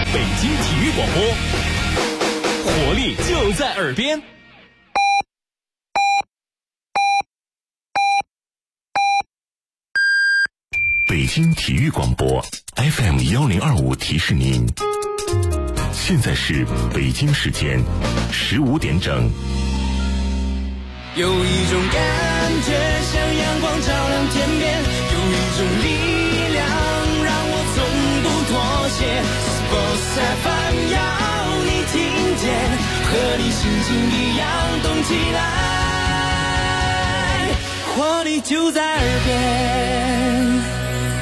北京体育广播，活力就在耳边。 北京体育广播 FM1025 提示您，现在是北京时间15点整。 有一种感觉像阳光照亮天边，有一种力量让我从不妥协。Sports FM 要你听见，和你心情一样动起来，活力就在耳边。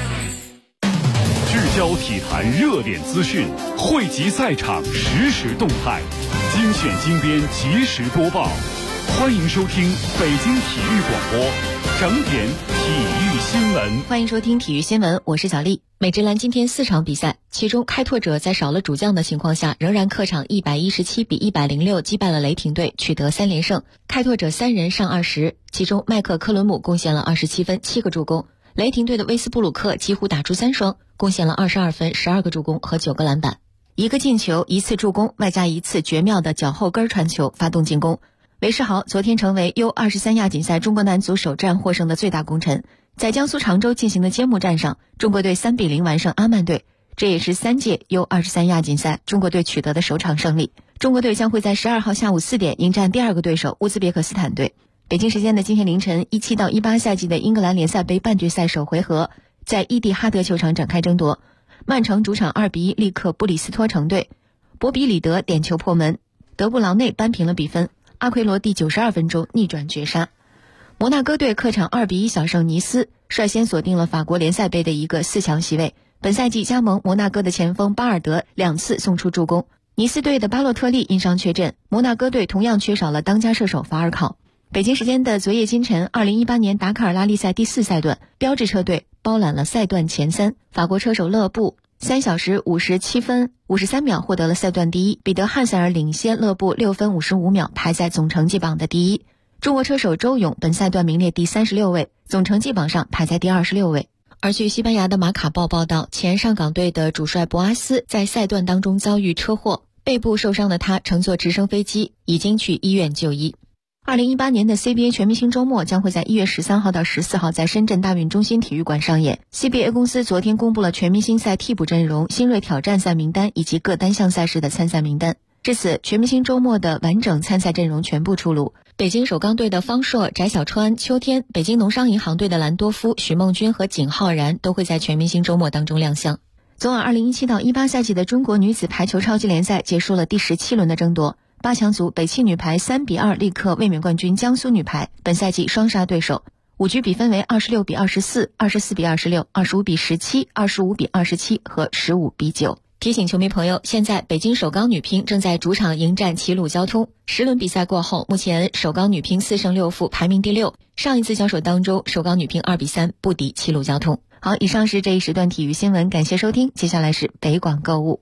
聚焦体坛热点资讯，汇集赛场实时动态，精选精编及时播报。欢迎收听北京体育广播整点体育新闻。 欢迎收听体育新闻，我是小丽。美职篮今天4场比赛，其中开拓者在少了主将的情况下，仍然客场117比106击败了雷霆队，取得3连胜。开拓者3人上20，其中麦克科伦姆贡献了27分7个助攻，雷霆队的威斯布鲁克几乎打出3双，贡献了22分12个助攻和9个篮板，1个进球1次助攻，外加1次绝妙的脚后跟传球发动进攻。韦世豪昨天成为 U23 亚锦赛中国男足首战获胜的最大功臣，在江苏常州进行的揭幕战上，中国队3比0完胜阿曼队，这也是3届 U23 亚锦赛中国队取得的首场胜利。中国队将会在12号下午4点迎战第2个对手乌兹别克斯坦队。北京时间的今天凌晨，17到18赛季的英格兰联赛杯半决赛首回合在伊蒂哈德球场展开争夺，曼城主场2比1力克布里斯托城队，博比里德点球破门，德布劳内扳平了比分，阿奎罗第92分钟逆转绝杀。摩纳哥队客场2比1小胜尼斯，率先锁定了法国联赛杯的一个4强席位。本赛季加盟摩纳哥的前锋巴尔德2次送出助攻。尼斯队的巴洛特利因伤缺阵，摩纳哥队同样缺少了当家射手法尔考。北京时间的昨夜今晨，2018年达喀尔拉力赛第4赛段，标致车队包揽了赛段前3，法国车手勒布3小时57分53秒获得了赛段第1，彼得汉塞尔领先勒布6分55秒，排在总成绩榜的第1。中国车手周勇本赛段名列第36位，总成绩榜上排在第26位。而据西班牙的马卡报报道，前上港队的主帅博阿斯在赛段当中遭遇车祸，背部受伤的他乘坐直升飞机已经去医院就医。2018年的 CBA 全明星周末将会在1月13号到14号在深圳大运中心体育馆上演。CBA 公司昨天公布了全明星赛替补阵容、新锐挑战赛名单以及各单项赛事的参赛名单。至此，全明星周末的完整参赛阵容全部出炉。北京首钢队的方硕、翟小川、邱天，北京农商银行队的兰多夫、许梦君和景浩然都会在全明星周末当中亮相。昨晚2017到18赛季的中国女子排球超级联赛结束了第17轮的争夺。8强组北汽女排3比2力克卫冕冠军江苏女排，本赛季双杀对手，5局比分为26比24、24比26、25比17、25比27和15比9。提醒球迷朋友，现在北京首钢女乒正在主场迎战齐鲁交通。10轮比赛过后，目前首钢女乒4胜6负，排名第6。上一次交手当中，首钢女乒2比3不敌齐鲁交通。好，以上是这一时段体育新闻，感谢收听。接下来是北广购物。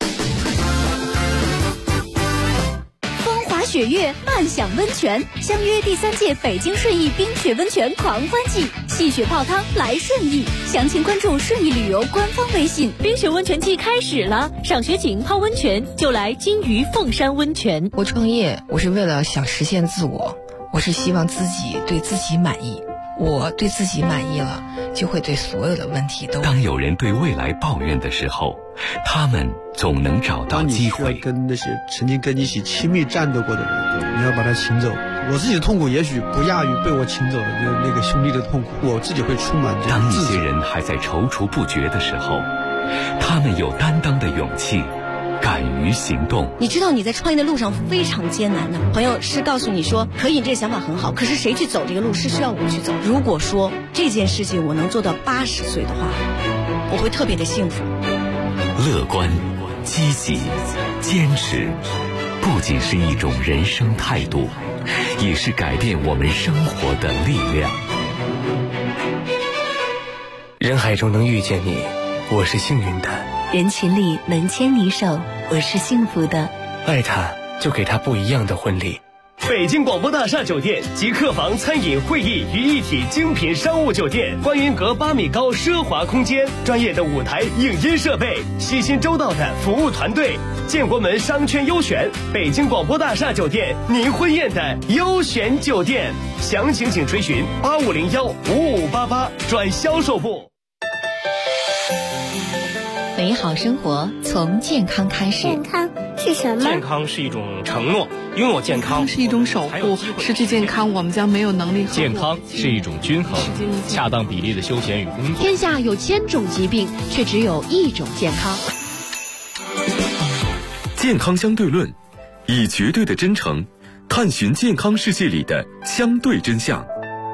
雪月漫享温泉，相约第3届北京顺义冰雪温泉狂欢季，戏雪泡汤来顺义，详情关注顺义旅游官方微信。 冰雪温泉季开始了，赏雪景泡温泉就来金鱼凤山温泉。 我创业，我是为了想实现自我，我是希望自己对自己满意，我对自己满意了，就会对所有的问题都。 当有人对未来抱怨的时候，他们总能找到机会。 当你需要跟那些曾经跟你一起亲密战斗过的人，你要把他请走。我自己的痛苦也许不亚于被我请走的那个兄弟的痛苦，我自己会充满这种当一自责。 些人还在踌躇不决的时候，他们有担当的勇气，敢于行动。 你知道你在创业的路上非常艰难的，朋友是告诉你说可以，这个想法很好，可是谁去走这个路是需要我去走。如果说这件事情我能做到80岁的话，我会特别的幸福。 乐观、积极、坚持，不仅是一种人生态度，也是改变我们生活的力量。 人海中能遇见你，我是幸运的； 人群里能牵你手，我是幸福的。 爱他，就给他不一样的婚礼。 北京广播大厦酒店集客房、餐饮、会议于一体精品商务酒店，观云阁8米高奢华空间，专业的舞台影音设备，细心周到的服务团队，建国门商圈优选，北京广播大厦酒店，您婚宴的优选酒店。详情请垂询8501-5588转销售部。 美好生活从健康开始。 健康是什么？ 健康是一种承诺，拥有健康是一种守护，失去健康我们将没有能力。 健康是一种均衡、恰当比例的休闲与工作。 天下有1000种疾病，却只有1种健康。 健康相对论，以绝对的真诚探寻健康世界里的相对真相。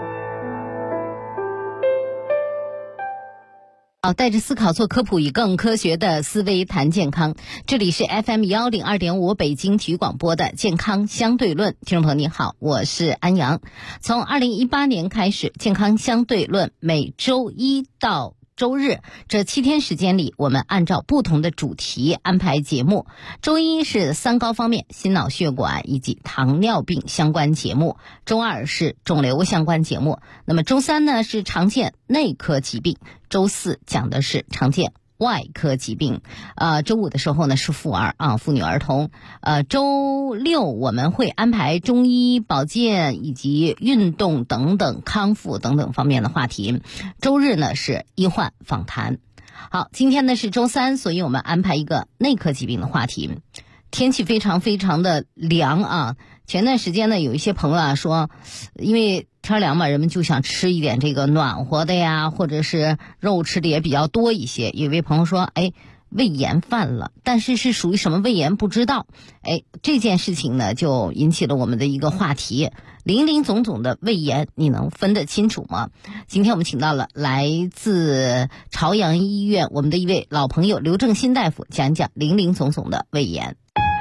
好，带着思考做科普，以更科学的思维谈健康。这里是 FM 102.5北京体育广播的健康相对论。听众朋友你好，我是安阳。从2018年开始，健康相对论每周1到周日这7天时间里，我们按照不同的主题安排节目。周一是3高方面，心脑血管以及糖尿病相关节目。周二是肿瘤相关节目。那么周三呢是常见内科疾病。周四讲的是常见外科疾病。周五的时候呢是妇女儿童。周六我们会安排中医保健以及运动等等康复等等方面的话题。周日呢是医患访谈。好，今天呢是周三，所以我们安排一个内科疾病的话题。天气非常非常的凉啊，前段时间呢有一些朋友说，因为天凉嘛，人们就想吃一点这个暖和的呀，或者是肉吃的也比较多一些。有一位朋友说，胃炎犯了，但是是属于什么胃炎不知道。这件事情呢就引起了我们的一个话题，林林总总的胃炎你能分得清楚吗？今天我们请到了来自朝阳医院我们的一位老朋友刘正新大夫，讲一讲林林总总的胃炎。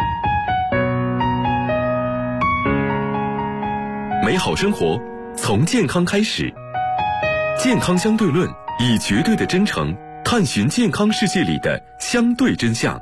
美好生活从健康开始，健康相对论，以绝对的真诚探寻健康世界里的相对真相。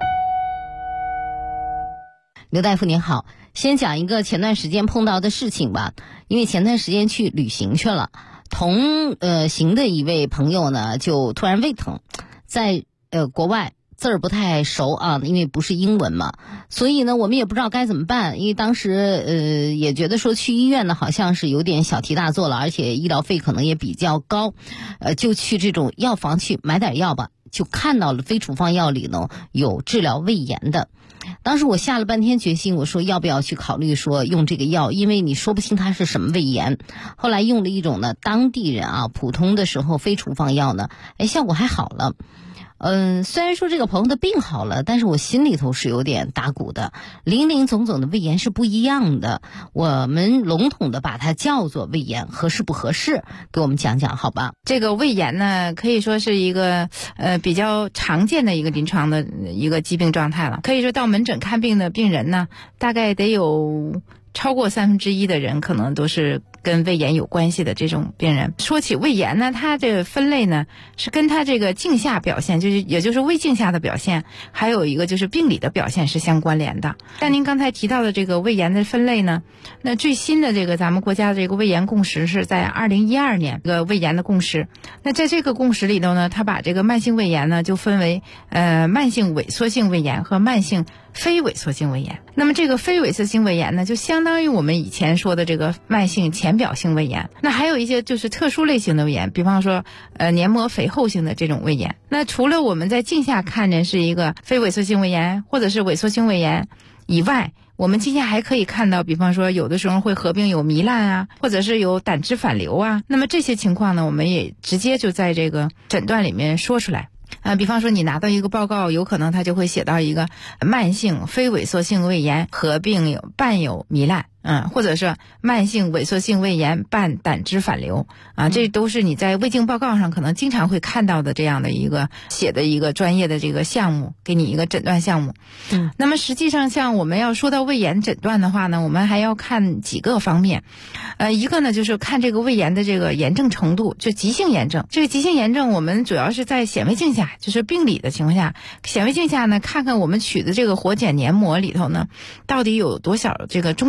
刘大夫您好，先讲一个前段时间碰到的事情吧。因为前段时间去旅行去了，同行的一位朋友呢就突然胃疼，在国外字儿不太熟啊，因为不是英文嘛，所以呢我们也不知道该怎么办。因为当时也觉得说去医院呢好像是有点小题大做了，而且医疗费可能也比较高，就去这种药房去买点药吧。就看到了非处方药里呢有治疗胃炎的。当时我下了半天决心，我说要不要去考虑说用这个药，因为你说不清它是什么胃炎。后来用了一种呢当地人普通的时候非处方药呢，效果还好了。虽然说这个朋友的病好了，但是我心里头是有点打鼓的。林林总总的胃炎是不一样的，我们笼统的把它叫做胃炎，合适不合适？给我们讲讲好吧。 这个胃炎呢，可以说是一个比较常见的一个临床的一个疾病状态了。可以说到门诊看病的病人呢，大概得有超过1/3的人可能都是跟胃炎有关系的这种病人。说起胃炎呢，它这个分类呢是跟它这个镜下表现，也就是胃镜下的表现，还有一个就是病理的表现是相关联的。像您刚才提到的这个胃炎的分类呢，那最新的这个咱们国家的这个胃炎共识是在2012年这个胃炎的共识。那在这个共识里头呢，它把这个慢性胃炎呢就分为慢性萎缩性胃炎和慢性非萎缩性胃炎。那么这个非萎缩性胃炎呢，就相当于我们以前说的这个慢性浅表性胃炎。那还有一些就是特殊类型的胃炎，比方说黏膜肥厚性的这种胃炎。那除了我们在镜下看见是一个非萎缩性胃炎或者是萎缩性胃炎以外，我们镜下还可以看到，比方说有的时候会合并有糜烂或者是有胆汁反流那么这些情况呢，我们也直接就在这个诊断里面说出来。比方说你拿到一个报告，有可能它就会写到一个慢性非萎缩性胃炎合并伴有糜烂，或者是慢性萎缩性胃炎伴胆汁反流这都是你在胃镜报告上可能经常会看到的这样的一个写的一个专业的这个项目，给你一个诊断项目。那么实际上像我们要说到胃炎诊断的话呢，我们还要看几个方面。一个呢就是看这个胃炎的这个炎症程度，就急性炎症。这个急性炎症我们主要是在显微镜下，就是病理的情况下，显微镜下呢看看我们取的这个活检黏膜里头呢到底有多少这个中性粒细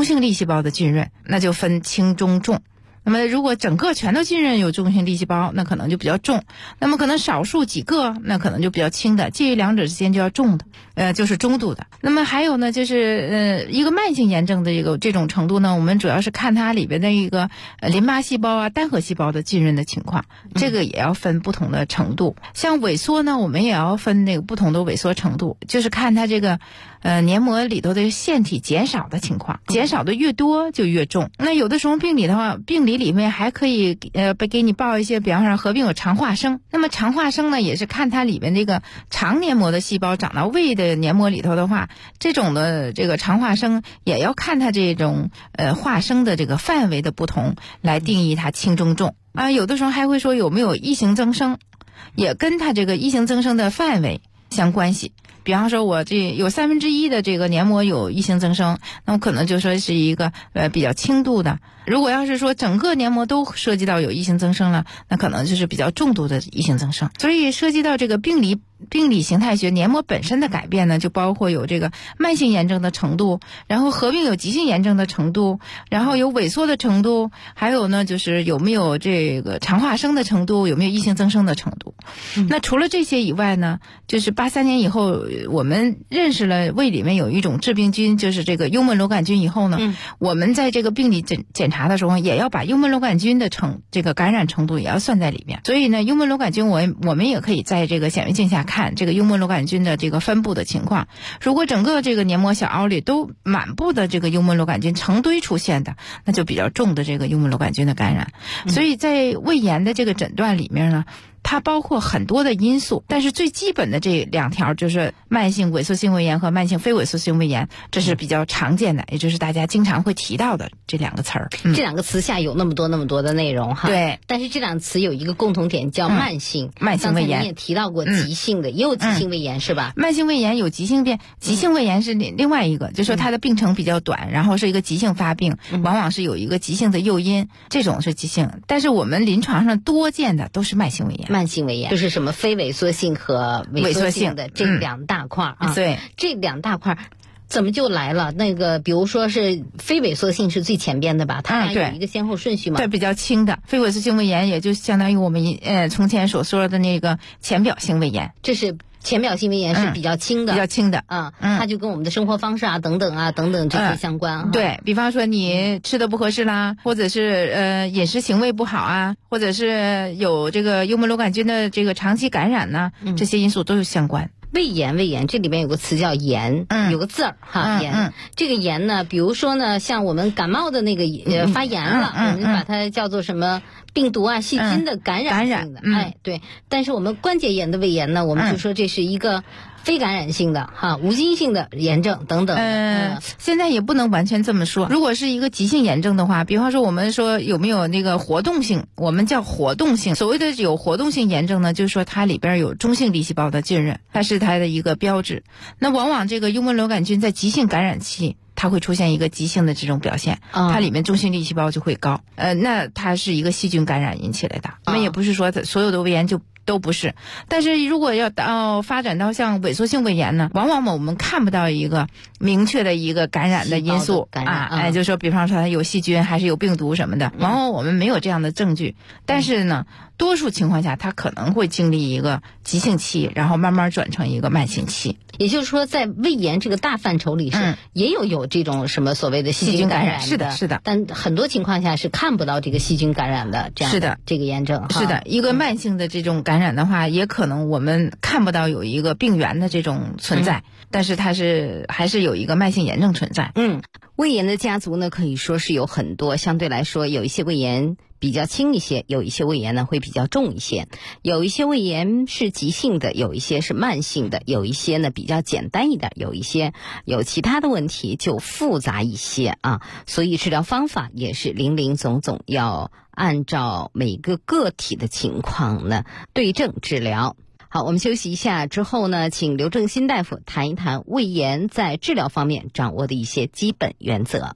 细胞的浸润，那就分轻中重。那么如果整个全都浸润有中性粒细胞，那可能就比较重，那么可能少数几个那可能就比较轻的，介于两者之间就要重的，就是中度的。那么还有呢，就是一个慢性炎症的这种程度呢，我们主要是看它里边的一个淋巴细胞啊、单核细胞的浸润的情况，这个也要分不同的程度。像萎缩呢，我们也要分那个不同的萎缩程度，就是看它这个黏膜里头的腺体减少的情况，减少的越多就越重。那有的时候病理的话，病理里面还可以给你报一些，比方说合并有肠化生。那么肠化生呢，也是看它里面这个肠黏膜的细胞长到胃的黏膜里头的话，这种的这个肠化生也要看它这种化生的这个范围的不同来定义它轻中重啊。有的时候还会说有没有异型增生，也跟它这个异型增生的范围相关系。比方说我这有1/3的这个黏膜有异型增生，那我可能就说是一个比较轻度的。如果要是说整个黏膜都涉及到有异型增生了，那可能就是比较重度的异型增生。所以涉及到这个病理形态学黏膜本身的改变呢，就包括有这个慢性炎症的程度，然后合并有急性炎症的程度，然后有萎缩的程度，还有呢就是有没有这个肠化生的程度，有没有异型增生的程度。那除了这些以外呢，就是83年以后我们认识了胃里面有一种致病菌，就是这个幽门螺杆菌以后呢，我们在这个病理检查的时候也要把幽门螺杆菌的这个感染程度也要算在里面。所以呢，幽门螺杆菌我们也可以在这个显微镜下看这个幽门螺杆菌的这个分布的情况。如果整个这个黏膜小凹里都满布的这个幽门螺杆菌成堆出现的，那就比较重的这个幽门螺杆菌的感染。所以在胃炎的这个诊断里面呢，它包括很多的因素，但是最基本的这2条就是慢性萎缩性胃炎和慢性非萎缩性胃炎，这是比较常见的，也就是大家经常会提到的这2个词儿。 这2个词下有那么多的内容哈。 对。 但是这2个词有一个共同点，叫慢性。 慢性胃炎。 刚才你也提到过急性的，也有急性胃炎是吧？ 慢性胃炎有急性病，急性胃炎是另外一个，就是说它的病程比较短，然后是一个急性发病，往往是有一个急性的诱因，这种是急性。但是我们临床上多见的都是慢性胃炎。 慢性胃炎就是什么非萎缩性和萎缩性的这2大块啊。 对， 这2大块怎么就来了？那个比如说是非萎缩性是最前边的吧？它有一个先后顺序嘛？ 对，比较轻的非萎缩性胃炎，也就相当于我们从前所说的那个浅表性胃炎。 这是浅表性胃炎是比较轻的， 比较轻的它就跟我们的生活方式啊等等这些相关。 对，比方说你吃的不合适啦，或者是饮食行为不好啊，或者是有这个幽门螺杆菌的这个长期感染呢，这些因素都有相关。 胃炎这里面有个词叫炎，有个字儿哈，炎。这个炎呢，比如说呢，像我们感冒的那个发炎了，我们把它叫做什么病毒啊、细菌的感染性的，对。但是我们关节炎的胃炎呢，我们就说这是一个非感染性的哈，无菌性的炎症等等。 现在也不能完全这么说。如果是一个急性炎症的话，比方说我们说有没有那个活动性，我们叫活动性。所谓的有活动性炎症呢，就是说它里边有中性粒细胞的浸润，它是它的一个标志。那往往这个幽门螺杆菌在急性感染期，它会出现一个急性的这种表现，它里面中性粒细胞就会高。那它是一个细菌感染引起来的。我们也不是说所有的胃炎就都不是，但是如果要发展到像萎缩性胃炎呢，往往我们看不到一个明确的一个感染的因素就是说比方说它有细菌还是有病毒什么的，往往我们没有这样的证据。但是呢，多数情况下它可能会经历一个急性期，然后慢慢转成一个慢性期。 也就是说在胃炎这个大范畴里是也有这种什么所谓的细菌感染的， 是的， 但很多情况下是看不到这个细菌感染的这样的这个炎症。 是的，一个慢性的这种感染的话，也可能我们看不到有一个病原的这种存在，但是它还是有一个慢性炎症存在。 胃炎的家族呢，可以说是有很多，相对来说有一些胃炎比较轻一些，有一些胃炎呢会比较重一些，有一些胃炎是急性的，有一些是慢性的，有一些呢比较简单一点，有一些有其他的问题就复杂一些啊。所以治疗方法也是林林总总，要按照每个个体的情况呢对症治疗。好，我们休息一下之后呢，请刘正新大夫谈一谈胃炎在治疗方面掌握的一些基本原则。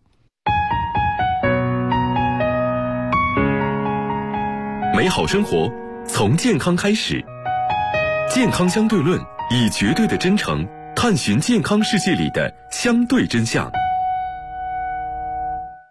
美好生活从健康开始，健康相对论以绝对的真诚探寻健康世界里的相对真相。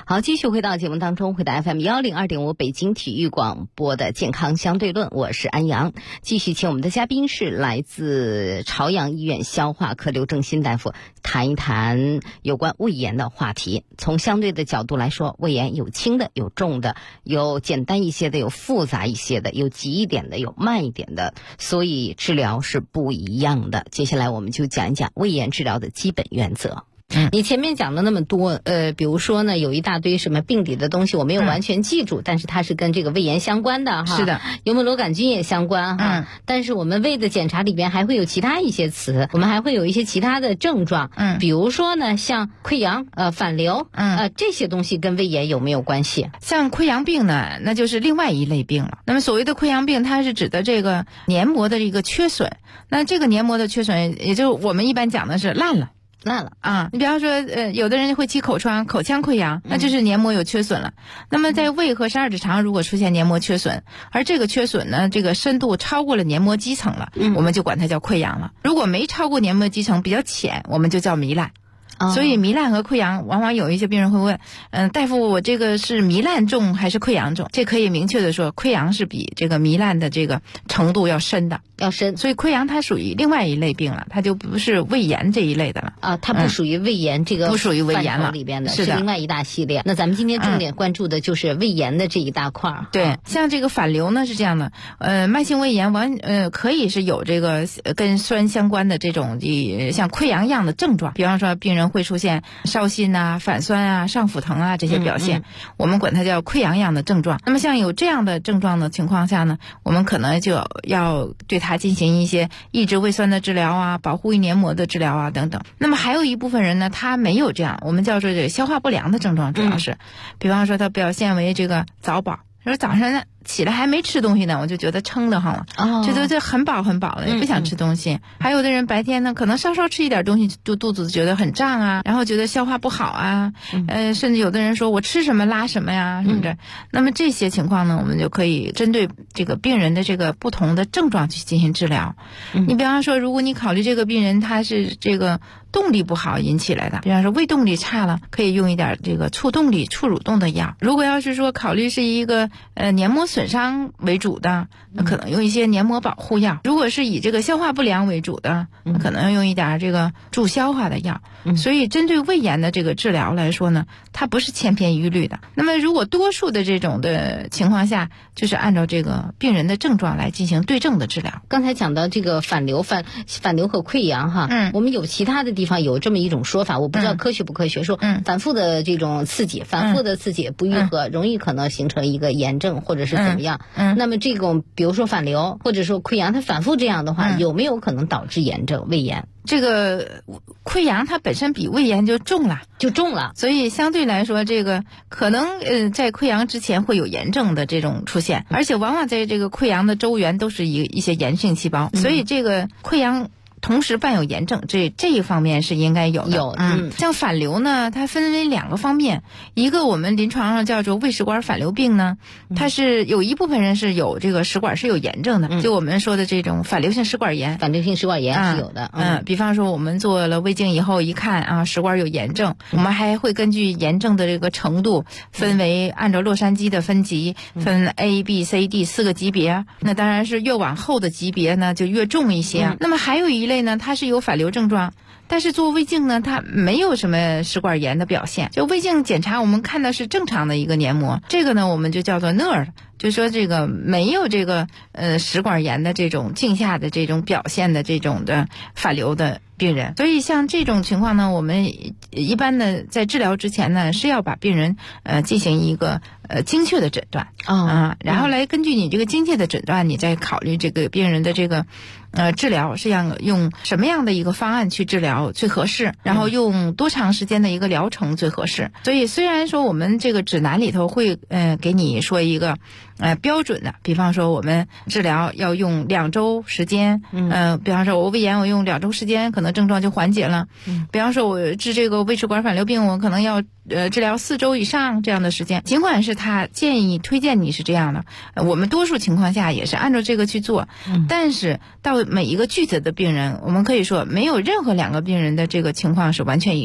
好，继续回到节目当中，回到 FM102.5北京体育广播的健康相对论，我是安阳。继续请我们的嘉宾是来自朝阳医院消化科刘正新大夫，谈一谈有关胃炎的话题。从相对的角度来说，胃炎有轻的，有重的，有简单一些的，有复杂一些的，有急一点的，有慢一点的，所以治疗是不一样的。接下来我们就讲一讲胃炎治疗的基本原则。你前面讲了那么多，比如说呢，有一大堆什么病理的东西我没有完全记住，但是它是跟这个胃炎相关的哈。 是的， 幽门螺杆菌也相关哈。但是我们胃的检查里边还会有其他一些词，我们还会有一些其他的症状，比如说呢，像溃疡、反流，这些东西跟胃炎有没有关系？ 像溃疡病呢，那就是另外一类病了。那么所谓的溃疡病，它是指的这个黏膜的一个缺损。那这个黏膜的缺损，也就是我们一般讲的是烂了啊！你比方说，有的人会起口疮、口腔溃疡，那就是黏膜有缺损了。那么在胃和十二指肠如果出现黏膜缺损，而这个缺损呢，这个深度超过了黏膜基层了，我们就管它叫溃疡了。如果没超过黏膜基层，比较浅，我们就叫糜烂。所以糜烂和溃疡，往往有一些病人会问，大夫，我这个是糜烂重还是溃疡重？这可以明确的说，溃疡是比这个糜烂的这个程度要深的， 要深。 所以溃疡它属于另外一类病了，它就不是胃炎这一类的了啊，它不属于胃炎这个不属于胃炎了里边的， 是另外一大系列。那咱们今天重点关注的就是胃炎的这一大块。 对，像这个反流呢是这样的，慢性胃炎可以是有这个跟酸相关的这种像溃疡一样的症状，比方说病人会出现烧心啊、反酸啊、上腹疼啊这些表现，我们管它叫溃疡样的症状。那么像有这样的症状的情况下呢，我们可能就要对它进行一些抑制胃酸的治疗啊、保护胃黏膜的治疗啊等等。那么还有一部分人呢，他没有这样，我们叫做这个消化不良的症状，主要是，比方说他表现为这个早饱，说早上呢起来还没吃东西呢，我就觉得撑得慌了，觉得很饱很饱了，也不想吃东西。还有的人白天呢，可能稍稍吃一点东西，就肚子觉得很胀啊，然后觉得消化不好啊，甚至有的人说我吃什么拉什么呀什么的。那么这些情况呢，我们就可以针对这个病人的这个不同的症状去进行治疗。你比方说，如果你考虑这个病人他是这个动力不好引起来的，比方说胃动力差了，可以用一点这个促动力、促蠕动的药。如果要是说考虑是一个黏膜损伤为主的，那可能用一些黏膜保护药。如果是以这个消化不良为主的，那可能要用一点这个助消化的药。所以针对胃炎的这个治疗来说呢，它不是千篇一律的。那么如果多数的这种的情况下，就是按照这个病人的症状来进行对症的治疗。 刚才讲到这个反流和溃疡哈，我们有其他的地方有这么一种说法，我不知道科学不科学，说反复的这种刺激，反复的刺激不愈合，容易可能形成一个炎症或者是怎么样。那么这种比如说反流或者说溃疡，它反复这样的话，有没有可能导致炎症、胃炎？ 这个溃疡它本身比胃炎就重了，所以相对来说，这个可能在溃疡之前会有炎症的这种出现，而且往往在这个溃疡的周缘都是一些炎性细胞，所以这个溃疡同时伴有炎症，这一方面是应该有的。像反流呢，它分为两个方面，一个我们临床上叫做胃食管反流病呢，它是有一部分人是有这个食管是有炎症的，就我们说的这种反流性食管炎。 反流性食管炎是有的。 比方说我们做了胃镜以后一看啊，食管有炎症，我们还会根据炎症的这个程度分为按照洛杉矶的分级，分 A、B、C、D 4个级别。那当然是越往后的级别呢就越重一些。那么还有一类呢，它是有反流症状，但是做胃镜呢，它没有什么食管炎的表现。就胃镜检查，我们看的是正常的一个黏膜，这个呢，我们就叫做 NER， 就说这个没有这个食管炎的这种镜下的这种表现的这种的反流的病人。所以像这种情况呢，我们一般的在治疗之前呢，是要把病人进行一个精确的诊断然后来根据你这个精确的诊断，你再考虑这个病人的这个治疗是要用什么样的一个方案去治疗最合适，然后用多长时间的一个疗程最合适。所以虽然说我们这个指南里头会给你说一个标准的，比方说我们治疗要用2周时间，比方说我胃炎我用2周时间可能症状就缓解了，比方说我治这个胃食管反流病我可能要治疗4周以上这样的时间。尽管是他推荐你是这样的，我们多数情况下也是按照这个去做，但是到每一个具体的病人，我们可以说没有任何2个病人的这个情况是完全一致的。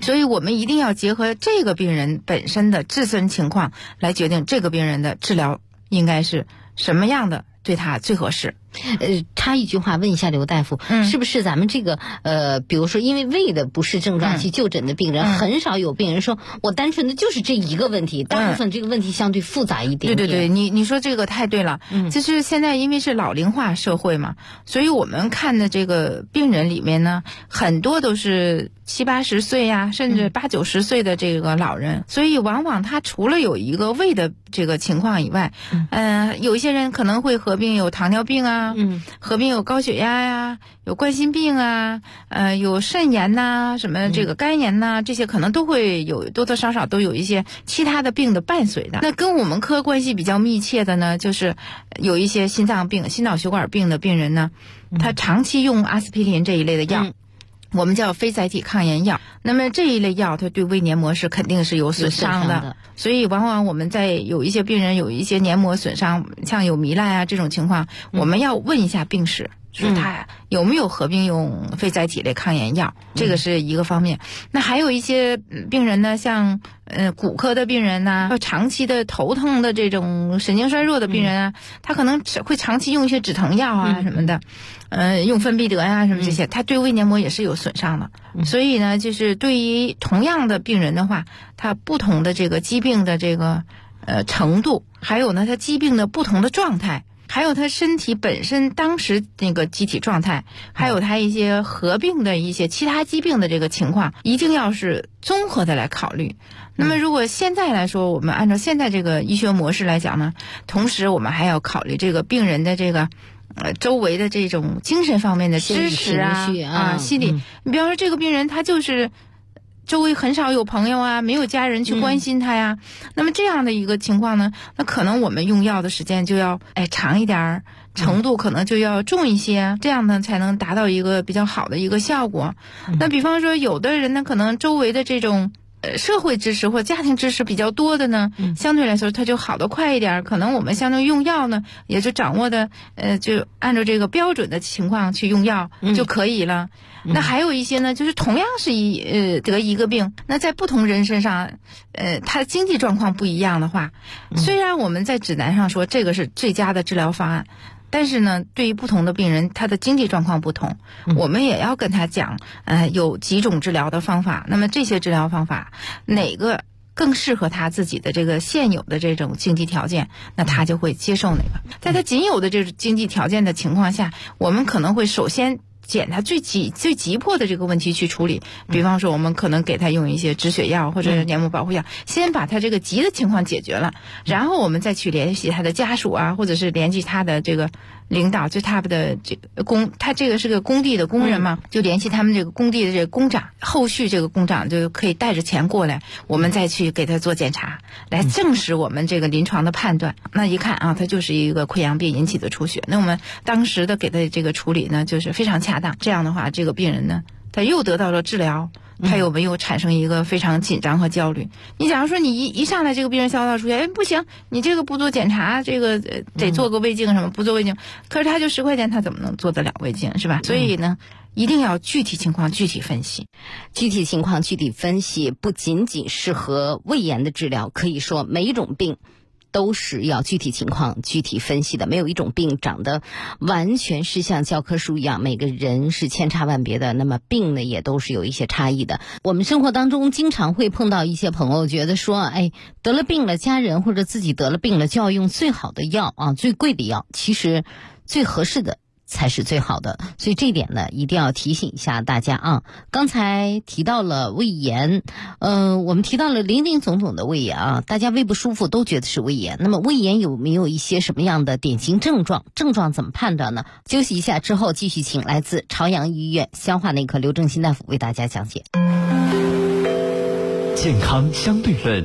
所以我们一定要结合这个病人本身的自身情况来决定这个病人的治疗应该是什么样的对他最合适。 插一句话问一下刘大夫，是不是咱们这个比如说因为胃的不适症状去就诊的病人，很少有病人说我单纯的就是这一个问题，大部分这个问题相对复杂一点点。 对，你说这个太对了。就是现在因为是老龄化社会嘛，所以我们看的这个病人里面呢，很多都是70、80岁呀，甚至80、90岁的这个老人，所以往往他除了有一个胃的这个情况以外，有一些人可能会合并有糖尿病啊，合并有高血压呀，有冠心病啊，有肾炎呐，什么这个肝炎呐，这些可能都会有多多少少都有一些其他的病的伴随的。那跟我们科关系比较密切的呢，就是有一些心脏病、心脑血管病的病人呢，他长期用阿司匹林这一类的药。我们叫非甾体抗炎药，那么这一类药它对胃黏膜是肯定是有损伤的，所以往往我们在有一些病人有一些黏膜损伤，像有糜烂啊这种情况，我们要问一下病史，说他有没有合并用非甾体类抗炎药，这个是一个方面。那还有一些病人呢，像骨科的病人呐，长期的头疼的这种神经衰弱的病人啊，他可能会长期用一些止疼药啊什么的。用芬必得呀什么这些，它对胃黏膜也是有损伤的。所以呢，就是对于同样的病人的话，他不同的这个疾病的这个程度，还有呢他疾病的不同的状态，还有他身体本身当时那个机体状态，还有他一些合并的一些其他疾病的这个情况，一定要是综合的来考虑。那么如果现在来说，我们按照现在这个医学模式来讲呢，同时我们还要考虑这个病人的这个周围的这种精神方面的支持啊，心理。你比方说这个病人他就是周围很少有朋友啊，没有家人去关心他呀，那么这样的一个情况呢，那可能我们用药的时间就要长一点，程度可能就要重一些，这样呢才能达到一个比较好的一个效果。那比方说有的人呢，可能周围的这种社会支持或家庭支持比较多的呢，相对来说它就好得快一点，可能我们相对用药呢也就掌握的就按照这个标准的情况去用药就可以了。那还有一些呢，就是同样是得一个病，那在不同人身上他的经济状况不一样的话，虽然我们在指南上说这个是最佳的治疗方案，但是呢，对于不同的病人，他的经济状况不同，我们也要跟他讲，有几种治疗的方法。那么这些治疗方法，哪个更适合他自己的这个现有的这种经济条件，那他就会接受哪个。在他仅有的这种经济条件的情况下，我们可能会首先捡他最急迫的这个问题去处理。比方说我们可能给他用一些止血药或者是黏膜保护药，先把他这个急的情况解决了，然后我们再去联系他的家属啊，或者是联系他的这个领导，就他们的这个他这个是个工地的工人嘛，就联系他们这个工地的这个工长，后续这个工长就可以带着钱过来，我们再去给他做检查，来证实我们这个临床的判断。那一看啊，他就是一个溃疡病引起的出血，那我们当时的给他这个处理呢，就是非常恰当。这样的话，这个病人呢，他又得到了治疗，他有没有产生一个非常紧张和焦虑？你假如说你一上来这个病人消化道出血，不行，你这个不做检查，这个得做个胃镜什么，不做胃镜，可是他就10块钱，他怎么能做得了胃镜，是吧？所以呢，一定要具体情况具体分析。 具体情况具体分析不仅仅适合胃炎的治疗，可以说每一种病都是要具体情况具体分析的，没有一种病长得完全是像教科书一样，每个人是千差万别的，那么病呢也都是有一些差异的。我们生活当中经常会碰到一些朋友觉得说，得了病了，家人或者自己得了病了就要用最好的药啊，最贵的药，其实最合适的才是最好的，所以这一点呢一定要提醒一下大家啊。刚才提到了胃炎，我们提到了林林总总的胃炎啊，大家胃不舒服都觉得是胃炎。那么胃炎有没有一些什么样的典型症状？症状怎么判断呢？休息一下之后，继续请来自朝阳医院消化内科刘正新大夫为大家讲解。 健康相对论，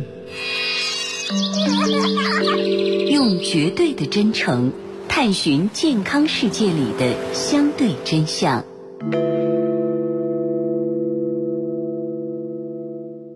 用绝对的真诚探寻健康世界里的相对真相。 可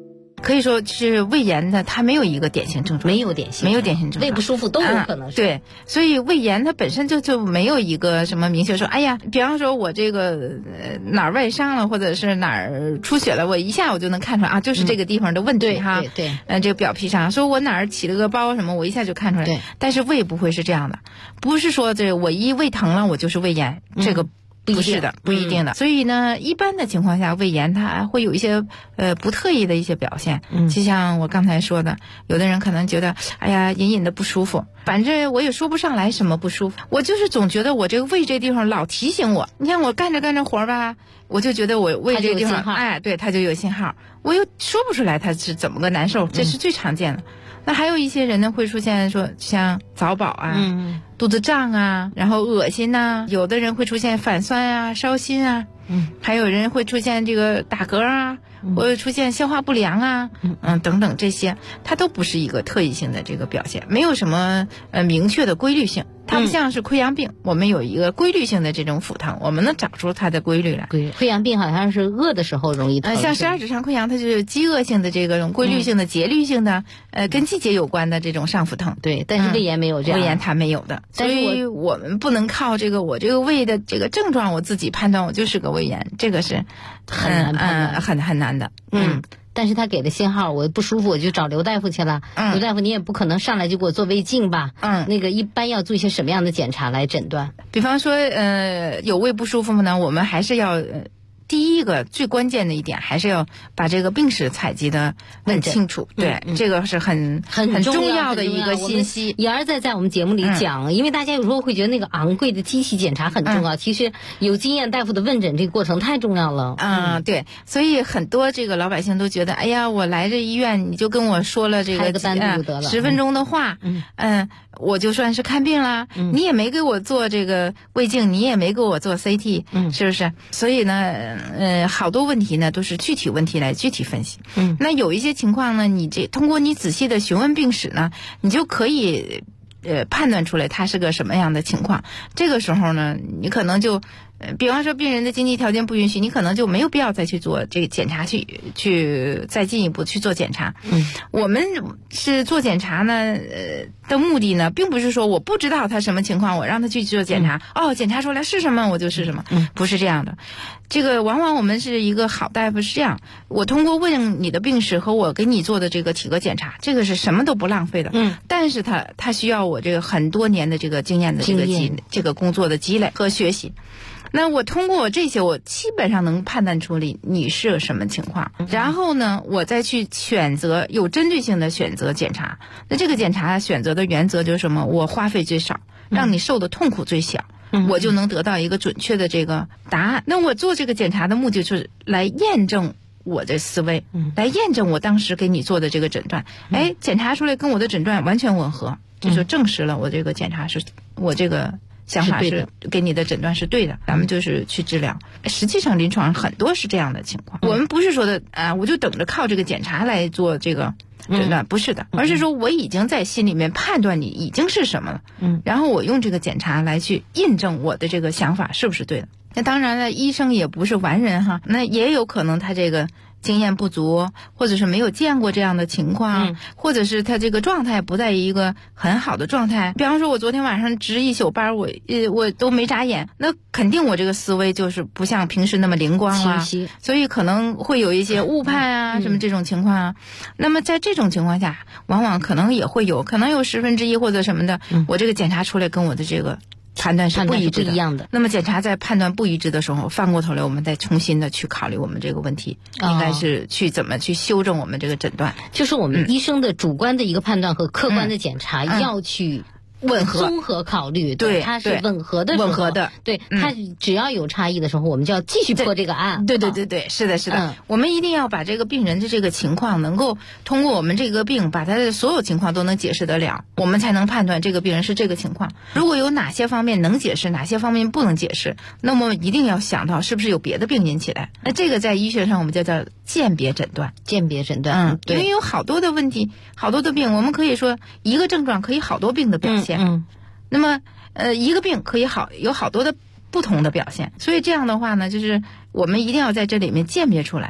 可以说是胃炎的，它没有一个典型症状， 没有典型症状，胃不舒服都有可能是。 对，所以胃炎它本身就没有一个什么明确说，哎呀，比方说我这个哪儿外伤了，或者是哪儿出血了，我一下我就能看出来啊，就是这个地方的问题哈。 对， 这个表皮上，说我哪儿起了个包什么，我一下就看出来。 对， 但是胃不会是这样的，不是说这我一胃疼了我就是胃炎，这个。不是的，不一定的。所以呢，一般的情况下，胃炎它会有一些不特异的一些表现。就像我刚才说的，有的人可能觉得，哎呀，隐隐的不舒服，反正我也说不上来什么不舒服，我就是总觉得我这个胃这地方老提醒我。你看我干着活吧，我就觉得我胃这地方，哎，对，它就有信号，我又说不出来它是怎么个难受，这是最常见的。那还有一些人呢，会出现说像早饱啊，肚子胀啊，然后恶心呐，有的人会出现反酸啊、烧心啊，还有人会出现这个打嗝啊，或者出现消化不良啊，等等这些，它都不是一个特异性的这个表现，没有什么明确的规律性。它不像是溃疡病，我们有一个规律性的这种腹疼，我们能找出它的规律来。 溃疡病好像是饿的时候容易疼。 像十二指肠溃疡，它就是饥饿性的这种规律性的、节律性的，跟季节有关的这种上腹疼。 对，但是胃炎没有这样。 胃炎它没有的，所以我们不能靠这个我这个胃的这个症状我自己判断我就是个胃炎，这个是很难判断， 很难的。 但是他给的信号，我不舒服我就找刘大夫去了。刘大夫，你也不可能上来就给我做胃镜吧？那个一般要做一些什么样的检查来诊断？ 比方说，有胃不舒服呢，我们还是要。第一个最关键的一点，还是要把这个病史采集的很清楚。对，这个是很重要的一个信息。 一而再在我们节目里讲，因为大家有时候会觉得那个昂贵的机器检查很重要，其实有经验大夫的问诊这个过程太重要了。 对，所以很多这个老百姓都觉得，哎呀，我来这医院你就跟我说了这个10分钟的话，我就算是看病啦，你也没给我做这个胃镜，你也没给我做 CT，是不是？所以呢，好多问题呢都是具体问题来具体分析。那有一些情况呢，你通过你仔细的询问病史呢，你就可以判断出来它是个什么样的情况。这个时候呢，你可能就比方说病人的经济条件不允许，你可能就没有必要再去做这个检查，去再进一步去做检查。我们是做检查呢的目的呢，并不是说我不知道他什么情况，我让他去做检查，检查出来是什么我就是什么，不是这样的。这个往往我们是一个好大夫是这样，我通过问你的病史和我给你做的这个体格检查，这个是什么都不浪费的。但是他需要我这个很多年的这个经验的这个工作的积累和学习。那我通过这些，我基本上能判断出你是什么情况，然后呢，我再去选择有针对性的选择检查。那这个检查选择的原则就是什么？我花费最少，让你受的痛苦最小，我就能得到一个准确的这个答案。那我做这个检查的目的就是来验证我的思维，来验证我当时给你做的这个诊断。检查出来跟我的诊断完全吻合，这就证实了我这个检查是我这个想法是给你的诊断是对的，咱们就是去治疗。实际上临床很多是这样的情况，我们不是说的我就等着靠这个检查来做这个诊断，不是的，而是说我已经在心里面判断你已经是什么了，然后我用这个检查来去印证我的这个想法是不是对的。那当然了，医生也不是完人哈，那也有可能他这个经验不足，或者是没有见过这样的情况，或者是他这个状态不在一个很好的状态。比方说我昨天晚上值一宿班，我都没眨眼，那肯定我这个思维就是不像平时那么灵光啊，所以可能会有一些误判啊，什么这种情况啊。那么在这种情况下，往往可能也会有1/10或者什么的，我这个检查出来跟我的这个判断是不一致的。那么检查在判断不一致的时候，翻过头来我们再重新的去考虑我们这个问题，应该是去怎么去修正我们这个诊断。 就是我们医生的主观的一个判断和客观的检查要去吻合， 综合考虑， 对， 它是吻合的时候， 吻合的， 对，它只要有差异的时候，我们就要继续破这个案。 对，是的，我们一定要把这个病人的这个情况能够通过我们这个病把他的所有情况都能解释得了，我们才能判断这个病人是这个情况。如果有哪些方面能解释，哪些方面不能解释，那么一定要想到是不是有别的病引起来。那这个在医学上我们叫鉴别诊断。 鉴别诊断， 因为有好多的问题，好多的病，我们可以说一个症状可以好多病的表现。那么一个病可以有好多的不同的表现，所以这样的话呢，就是我们一定要在这里面鉴别出来。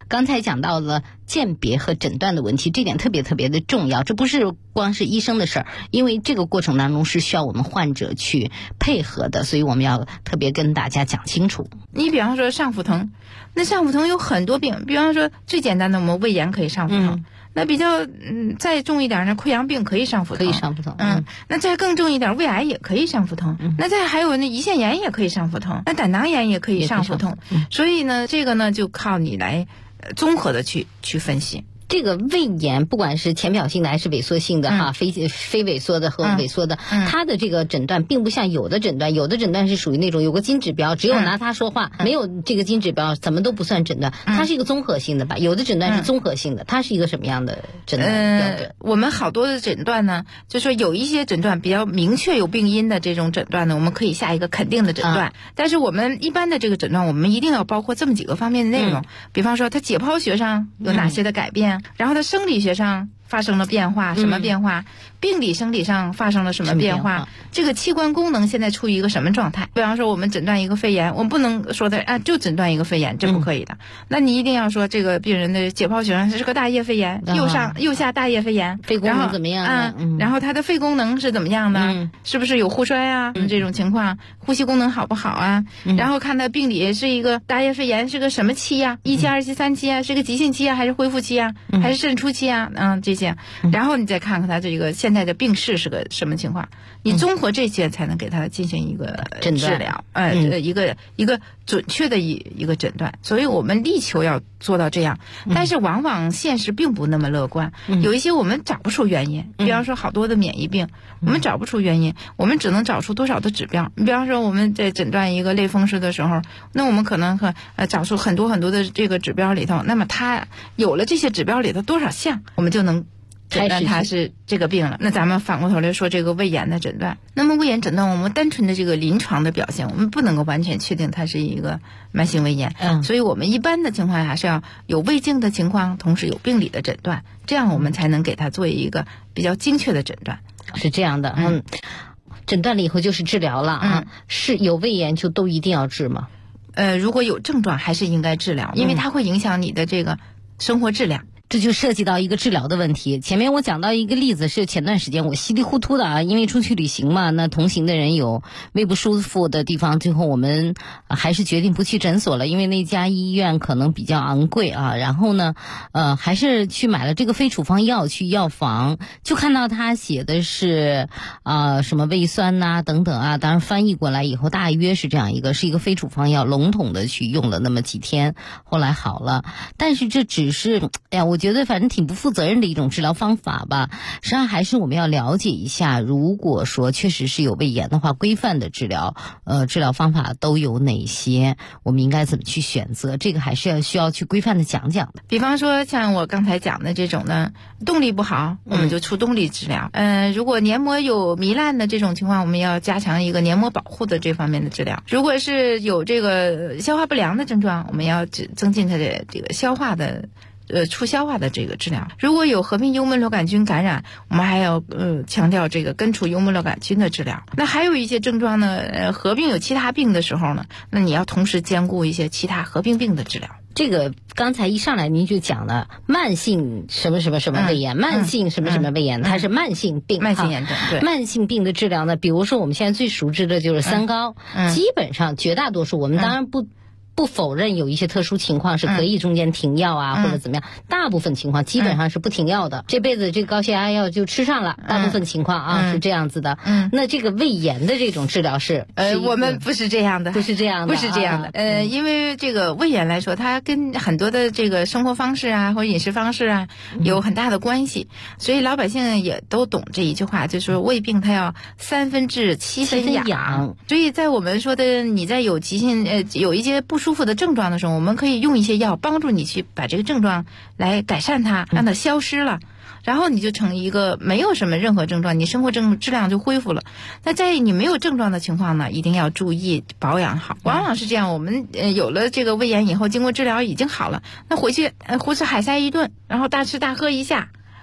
刚才讲到了鉴别和诊断的问题，这点特别的重要，这不是光是医生的事儿，因为这个过程当中是需要我们患者去配合的，所以我们要特别跟大家讲清楚。 你比方说上腹疼，那上腹疼有很多病，比方说最简单的我们胃炎可以上腹疼，那比较再重一点呢，溃疡病可以上腹疼， 可以上腹疼。 那再更重一点，胃癌也可以上腹疼。那再还有那胰腺炎也可以上腹疼，那胆囊炎也可以上腹疼。所以呢，这个呢就靠你来综合的去分析。 这个胃炎，不管是浅表性的还是萎缩性的哈，非萎缩的和萎缩的，它的这个诊断并不像有的诊断是属于那种有个金指标，只有拿它说话，没有这个金指标怎么都不算诊断，它是一个综合性的吧？有的诊断是综合性的，它是一个什么样的诊断标准？ 我们好多的诊断呢，就说有一些诊断比较明确有病因的这种诊断呢，我们可以下一个肯定的诊断，但是我们一般的这个诊断，我们一定要包括这么几个方面的内容，比方说它解剖学上有哪些的改变。然后它生理学上发生了变化，什么变化？病理生理上发生了什么变化？这个器官功能现在处于一个什么状态？比方说我们诊断一个肺炎，我们不能说的就诊断一个肺炎，这不可以的。那你一定要说这个病人的解剖学上是个大叶肺炎，右下大叶肺炎， 肺功能怎么样？ 然后他的肺功能是怎么样的？是不是有呼衰啊？这种情况，呼吸功能好不好啊？然后看他病理是一个大叶肺炎是个什么期呀？1期、2期、3期啊？是个急性期啊，还是恢复期啊？还是肾初期啊？这些，然后你再看看他这个现在的病势是个什么情况，你综合这些才能给他进行一个治疗，一个准确的一个诊断。所以我们力求要做到这样，但是往往现实并不那么乐观，有一些我们找不出原因，比方说好多的免疫病，我们找不出原因，我们只能找出多少的指标。比方说我们在诊断一个类风湿的时候，那我们可能找出很多的这个指标里头，那么它有了这些指标里头多少项，我们就能诊断它是这个病了。那咱们反过头来说这个胃炎的诊断，那么胃炎诊断我们单纯的这个临床的表现，我们不能够完全确定它是一个慢性胃炎，所以我们一般的情况下是要有胃镜的情况，同时有病理的诊断，这样我们才能给它做一个比较精确的诊断。 是这样的，诊断了以后就是治疗了啊。是有胃炎就都一定要治吗？ 如果有症状还是应该治疗，因为它会影响你的这个生活质量。 这就涉及到一个治疗的问题。前面我讲到一个例子，是前段时间我稀里糊涂的因为出去旅行嘛，那同行的人有胃不舒服的地方，最后我们还是决定不去诊所了，因为那家医院可能比较昂贵啊。然后呢，还是去买了这个非处方药，去药房就看到他写的是什么胃酸呐等等啊，当然翻译过来以后大约是这样是一个非处方药，笼统的去用了那么几天，后来好了。但是这只是我觉得反正挺不负责任的一种治疗方法吧。实际上还是我们要了解一下，如果说确实是有胃炎的话，规范的治疗方法都有哪些，我们应该怎么去选择，这个还是需要去规范的讲讲的。 比方说像我刚才讲的这种呢，动力不好我们就出动力治疗，如果黏膜有糜烂的这种情况，我们要加强一个黏膜保护的这方面的治疗。如果是有这个消化不良的症状，我们要增进它的这个消化的促消化的这个治疗。如果有合并幽门螺杆菌感染，我们还要强调这个根除幽门螺杆菌的治疗。那还有一些症状呢，合并有其他病的时候呢，那你要同时兼顾一些其他合并病的治疗。 这个刚才一上来您就讲了慢性什么什么什么胃炎，慢性什么什么胃炎，它是慢性病， 慢性炎症。对， 慢性病的治疗呢，比如说我们现在最熟知的就是三高，基本上绝大多数我们当然不否认有一些特殊情况是可以中间停药或者怎么样，大部分情况基本上是不停药的，这辈子这个高血压药就吃上了，大部分情况是这样子的。那这个胃炎的这种治疗是我们不是这样的， 不是这样的， 不是这样的。因为这个胃炎来说，它跟很多的这个生活方式或者饮食方式有很大的关系，所以老百姓也都懂这一句话，就是说胃病它要3分治7分养。所以在我们说的你在有急性有一些不舒服的症状的时候，我们可以用一些药帮助你去把这个症状来改善它，让它消失了，然后你就成一个没有什么任何症状，你生活质量就恢复了。那在你没有症状的情况呢，一定要注意保养好。往往是这样，我们有了这个胃炎以后，经过治疗已经好了，那回去胡吃海塞一顿，然后大吃大喝一下，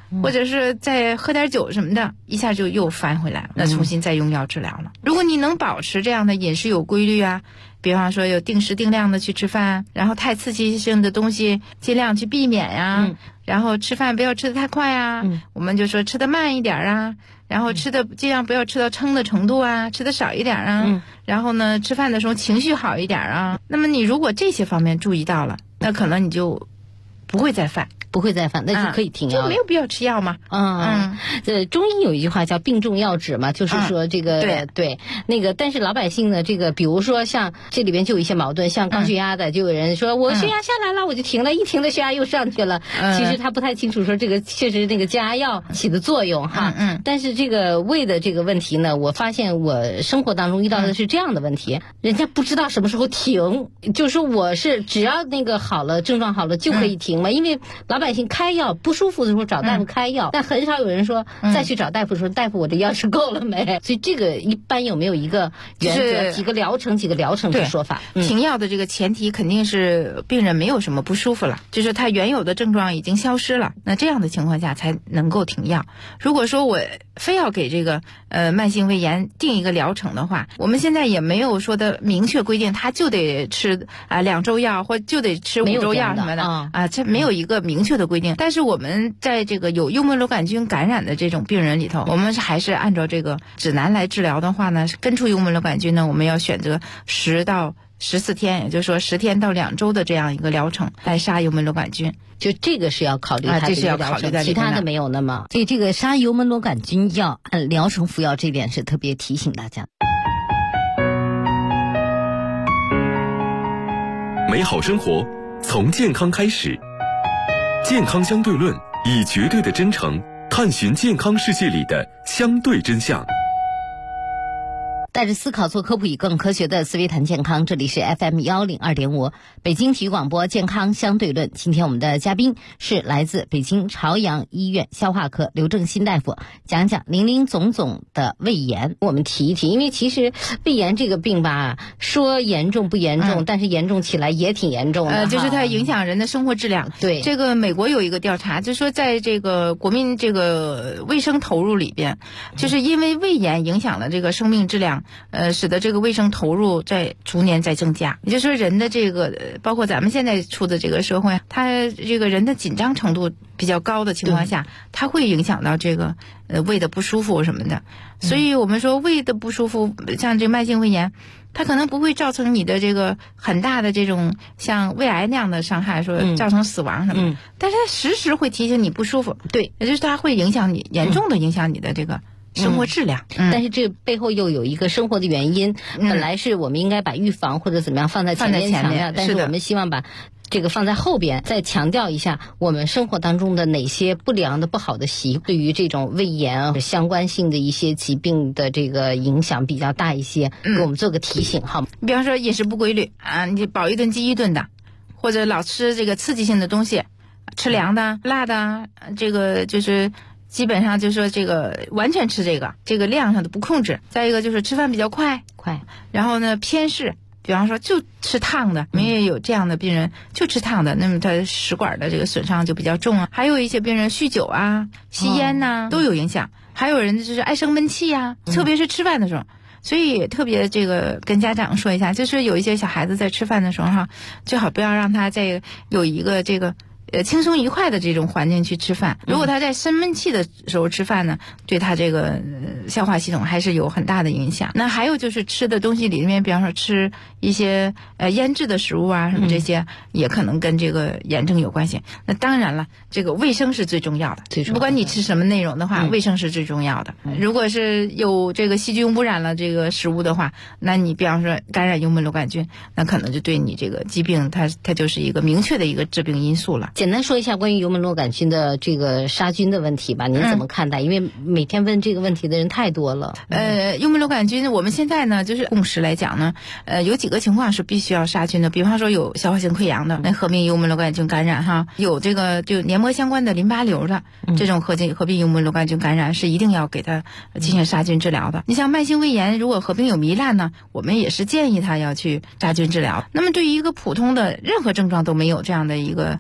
或者是再喝点酒什么的，一下就又翻回来了，那重新再用药治疗了。如果你能保持这样的饮食有规律啊，比方说有定时定量的去吃饭，然后太刺激性的东西尽量去避免呀，然后吃饭不要吃得太快啊，我们就说吃得慢一点啊，然后吃的尽量不要吃到撑的程度啊，吃的少一点啊，然后呢吃饭的时候情绪好一点啊。那么你如果这些方面注意到了，那可能你就不会再犯， 那就可以停药了， 就没有必要吃药嘛。 中医有一句话叫病重药止嘛，就是说这个、对那个，但是老百姓呢，这个比如说像这里边就有一些矛盾，像高血压的，就有人说我血压下来了，我就停了，一停了血压又上去了。其实他不太清楚说这个确实那个降压药起的作用哈。但是这个胃的这个问题呢，我发现我生活当中遇到的是这样的问题，人家不知道什么时候停，就是说我是只要那个好了，症状好了就可以停嘛，因为老百姓开药不舒服的时候找大夫开药，但很少有人说再去找大夫说大夫我这药吃够了没？所以这个一般有没有一个原则，几个疗程的说法？ 停药的这个前提肯定是病人没有什么不舒服了，就是他原有的症状已经消失了，那这样的情况下才能够停药。如果说我非要给这个慢性胃炎定一个疗程的话，我们现在也没有说的明确规定他就得吃2周药或就得吃5周药什么的这没有一个明确的规定。但是我们在这个有幽门螺杆菌感染的这种病人里头，我们还是按照这个指南来治疗的话呢，根除幽门螺杆菌呢，我们要选择10到14天，也就是说10天到2周的这样一个疗程来杀幽门螺杆菌。 就这个是要考虑它的疗程，其他的没有那么。所以这个杀幽门螺杆菌要按疗程服药，这点是特别提醒大家。 美好生活从健康开始，健康相对论以绝对的真诚探寻健康世界里的相对真相。 带着思考做科普，以更科学的思维谈健康。这里是 FM102.5 北京体育广播健康相对论。今天我们的嘉宾是来自北京朝阳医院消化科刘正新大夫，讲讲林林总总的胃炎。我们提一提，因为其实胃炎这个病吧，说严重不严重，但是严重起来也挺严重的。 就是它影响人的生活质量。 对， 这个美国有一个调查，就是说在这个国民这个卫生投入里边，就是因为胃炎影响了这个生命质量。使得这个卫生投入逐年在增加，也就是说人的这个包括咱们现在处的这个社会，他这个人的紧张程度比较高的情况下，它会影响到这个胃的不舒服什么的。所以我们说胃的不舒服，像这慢性胃炎，它可能不会造成你的这个很大的这种像胃癌那样的伤害，说造成死亡什么的，但是它时时会提醒你不舒服。 对， 也就是它会影响你，严重的影响你的这个生活质量。 但是这背后又有一个生活的原因，本来是我们应该把预防或者怎么样放在前面强调，但是我们希望把这个放在后边，再强调一下我们生活当中的哪些不良的不好的习惯，对于这种胃炎相关性的一些疾病的这个影响比较大一些，给我们做个提醒好吗？ 比方说饮食不规律啊，你饱一顿饥一顿的，或者老吃这个刺激性的东西，吃凉的辣的，这个就是基本上就是说这个完全吃这个量上的不控制。再一个就是吃饭比较快，然后呢偏嗜，比方说就吃烫的，我们也有这样的病人就吃烫的，那么他食管的这个损伤就比较重啊。还有一些病人酗酒啊、吸烟呐，都有影响。还有人就是爱生闷气啊，特别是吃饭的时候。所以特别这个跟家长说一下，就是有一些小孩子在吃饭的时候哈，最好不要让他在有一个这个轻松愉快的这种环境去吃饭。如果他在生闷气的时候吃饭呢，对他这个消化系统还是有很大的影响。那还有就是吃的东西里面，比方说吃一些腌制的食物啊什么这些，也可能跟这个炎症有关系。那当然了，这个卫生是最重要的，不管你吃什么内容的话，卫生是最重要的。如果是有这个细菌污染了这个食物的话，那你比方说感染幽门螺杆菌，那可能就对你这个疾病它就是一个明确的一个致病因素了。 简单说一下关于幽门螺杆菌的这个杀菌的问题吧，您怎么看待？因为每天问这个问题的人太多了。 幽门螺杆菌我们现在呢，就是共识来讲呢，有几个情况是必须要杀菌的。比方说有消化性溃疡的，那合并幽门螺杆菌感染哈，有这个就黏膜相关的淋巴瘤的，这种合并幽门螺杆菌感染是一定要给它进行杀菌治疗的。你像慢性胃炎，如果合并有糜烂呢，我们也是建议他要去杀菌治疗。那么对于一个普通的任何症状都没有这样的一个人群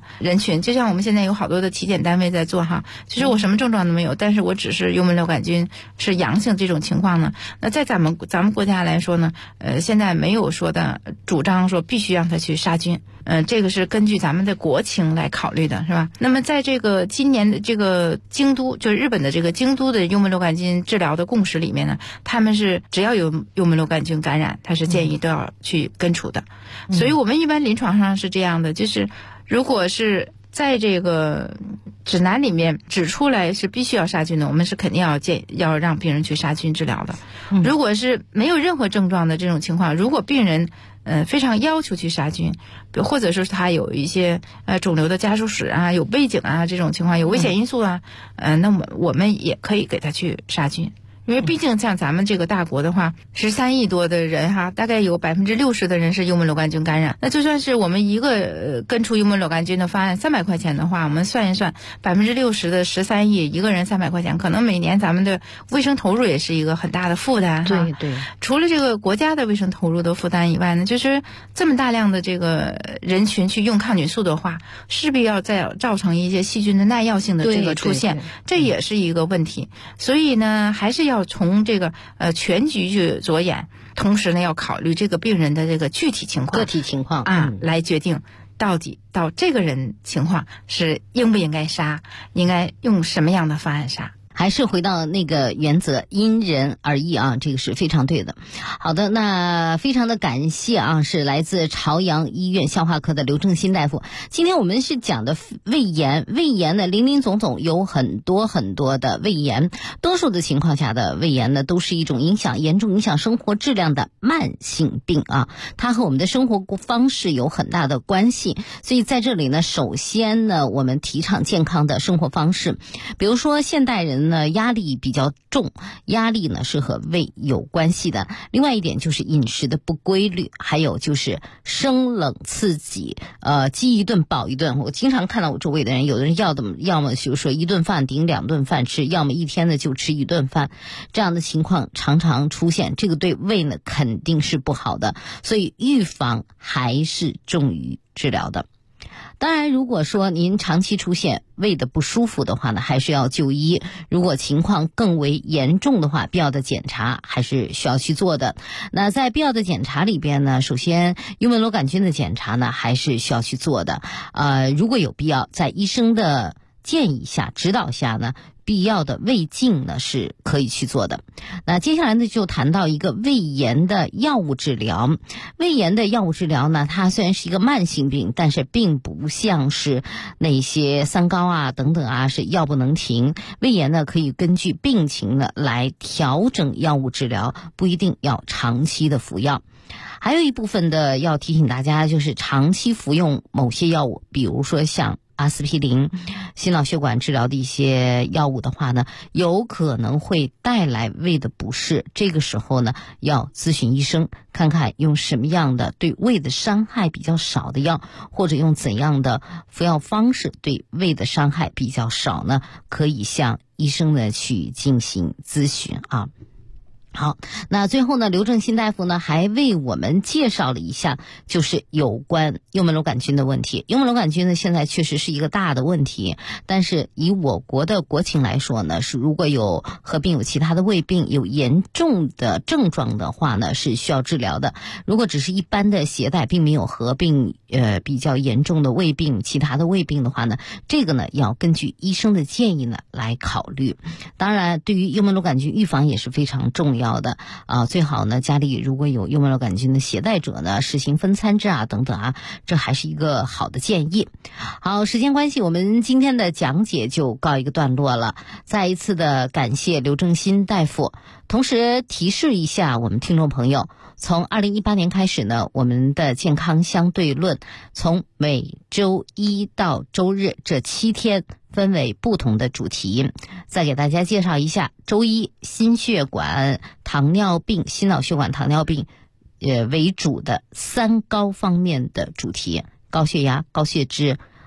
询，就像我们现在有好多的体检单位在做哈，其实我什么症状都没有，但是我只是幽门螺杆菌是阳性这种情况呢，那在咱们国家来说呢，现在没有说的主张说必须让他去杀菌，这个是根据咱们的国情来考虑的，是吧？那么在这个今年的这个京都，就是日本的这个京都的幽门螺杆菌治疗的共识里面呢，他们是只要有幽门螺杆菌感染，他是建议都要去根除的。所以我们一般临床上是这样的，就是如果是在这个指南里面指出来是必须要杀菌的，我们是肯定要让病人去杀菌治疗的。如果是没有任何症状的这种情况，如果病人非常要求去杀菌，或者说他有一些肿瘤的家属史啊、有背景啊这种情况，有危险因素啊，那么我们也可以给他去杀菌。因为毕竟像咱们这个大国的话，13亿多的人哈，大概有60%的人是幽门螺杆菌感染。那就算是我们一个根除幽门螺杆菌的方案300块钱的话，我们算一算，60%的13亿，一个人300块钱，可能每年咱们的卫生投入也是一个很大的负担哈。 对对。 除了这个国家的卫生投入的负担以外呢，就是这么大量的这个人群去用抗菌素的话，势必要再造成一些细菌的耐药性的这个出现，这也是一个问题。所以呢，还是要从这个全局去着眼，同时呢要考虑这个病人的这个具体情况、 个体情况来决定到底到这个人情况是应不应该杀，应该用什么样的方案杀。 还是回到那个原则，因人而异啊，这个是非常对的。好的，那非常的感谢啊，是来自朝阳医院消化科的刘正新大夫。今天我们是讲的胃炎，胃炎呢林林总总，有很多很多的胃炎，多数的情况下的胃炎呢都是一种严重影响生活质量的慢性病啊，它和我们的生活方式有很大的关系。所以在这里呢，首先呢我们提倡健康的生活方式，比如说现代人呢压力比较重，压力呢是和胃有关系的。另外一点就是饮食的不规律，还有就是生冷刺激，饥一顿饱一顿。我经常看到我周围的人，有的人要么就是说一顿饭顶2顿饭吃，要么一天呢就吃1顿饭，这样的情况常常出现，这个对胃呢肯定是不好的，所以预防还是重于治疗的。当然，如果说您长期出现胃的不舒服的话呢，还是要就医。如果情况更为严重的话，必要的检查还是需要去做的。那在必要的检查里边呢，首先幽门螺杆菌的检查呢还是需要去做的。如果有必要，在医生的建议下、指导下呢，必要的胃镜呢是可以去做的。那接下来呢就谈到一个胃炎的药物治疗。胃炎的药物治疗呢，它虽然是一个慢性病，但是并不像是那些三高啊等等啊是药不能停。胃炎呢可以根据病情呢来调整药物治疗，不一定要长期的服药。还有一部分的要提醒大家，就是长期服用某些药物，比如说像阿司匹林、心脑血管治疗的一些药物的话呢，有可能会带来胃的不适。这个时候呢，要咨询医生，看看用什么样的对胃的伤害比较少的药，或者用怎样的服药方式对胃的伤害比较少呢？可以向医生呢去进行咨询啊。好，那最后呢，刘正新大夫呢还为我们介绍了一下，就是有关幽门螺杆菌的问题。幽门螺杆菌呢，现在确实是一个大的问题，但是以我国的国情来说呢，是如果有合并有其他的胃病，有严重的症状的话呢，是需要治疗的。如果只是一般的携带，并没有合并比较严重的胃病、其他的胃病的话呢，这个呢要根据医生的建议呢来考虑。当然，对于幽门螺杆菌预防也是非常重要的最好呢家里如果有幽门螺杆菌的携带者呢，实行分餐制啊等等啊，这还是一个好的建议。好，时间关系，我们今天的讲解就告一个段落了。再一次的感谢刘正新大夫，同时提示一下我们听众朋友，从2018年开始呢，我们的健康相对论从每周一到周日这7天分为不同的主题。再给大家介绍一下，周一心血管、糖尿病、心脑血管、糖尿病为主的3高方面的主题：高血压、高血脂、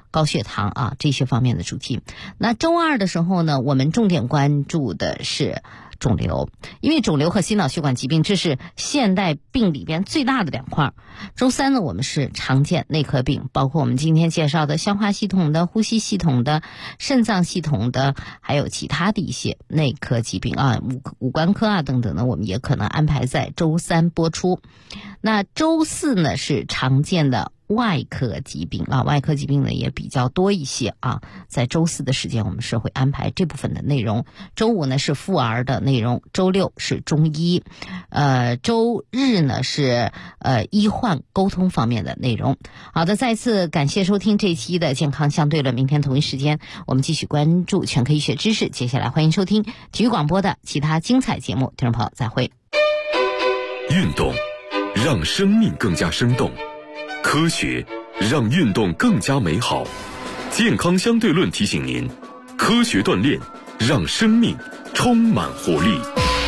高血糖啊这些方面的主题。那周二的时候呢，我们重点关注的是肿瘤，因为肿瘤和心脑血管疾病这是现代病里边最大的2块。周三呢，我们是常见内科病，包括我们今天介绍的消化系统的、呼吸系统的、肾脏系统的，还有其他的一些内科疾病啊，五官科啊等等呢，我们也可能安排在周三播出。那周四呢是常见的外科疾病啊，外科疾病呢也比较多一些啊，在周四的时间我们是会安排这部分的内容。周五呢是妇儿的内容，周六是中医，周日呢是医患沟通方面的内容。好的，再次感谢收听这一期的健康相对论，明天同一时间我们继续关注全科医学知识。接下来欢迎收听体育广播的其他精彩节目，听众朋友再会。 运动让生命更加生动，科学让运动更加美好。健康相对论提醒您，科学锻炼让生命充满活力。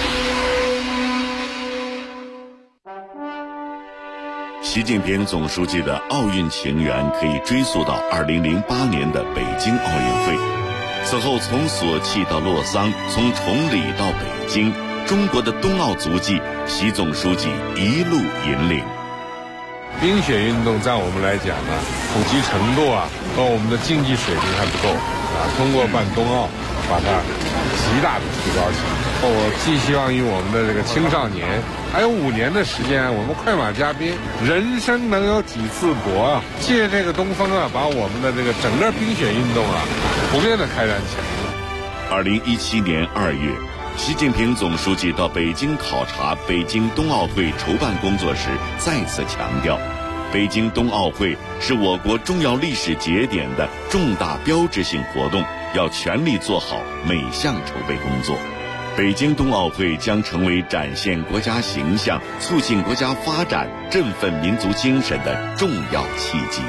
习近平总书记的奥运情缘可以追溯到2008年的北京奥运会。此后从索契到洛桑，从崇礼到北京，中国的冬奥足迹，习总书记一路引领。 冰雪运动在我们来讲呢，普及程度和我们的竞技水平还不够通过办冬奥，把它极大的提高起来。我寄希望于我们的这个青少年，还有5年的时间，我们快马加鞭，人生能有几次搏啊！借这个东风把我们的这个整个冰雪运动普遍的开展起来。 2017年2月。习近平总书记到北京考察北京冬奥会筹办工作时，再次强调，北京冬奥会是我国重要历史节点的重大标志性活动，要全力做好每项筹备工作。北京冬奥会将成为展现国家形象、促进国家发展、振奋民族精神的重要契机。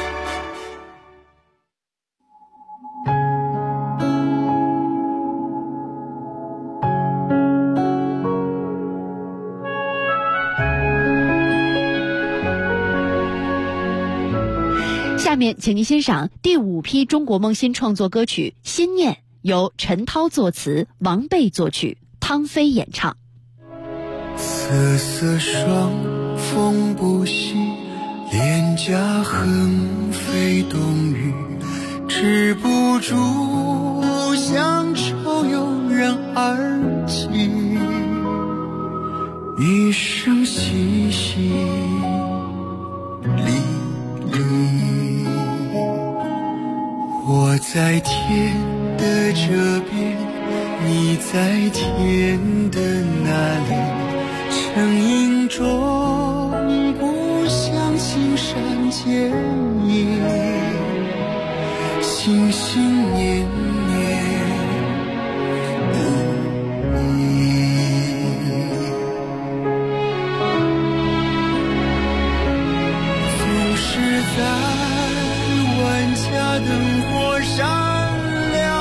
下面请您欣赏第5批中国梦新创作歌曲《心念》，由陈涛作词，王贝作曲，汤飞演唱。 瑟瑟霜，风不息，脸颊横飞冬雨，止不住乡愁油然而起，一生细细沥沥。我在天的这边，你在天的那里，成影中故乡青山见影，心心念念不已，总是在万家灯火闪亮，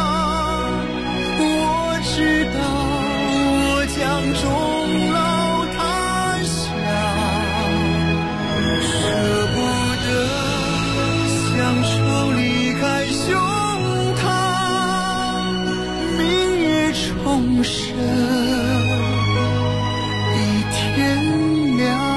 我知道我将终老他乡，舍不得乡愁离开胸膛，明月重生一天亮。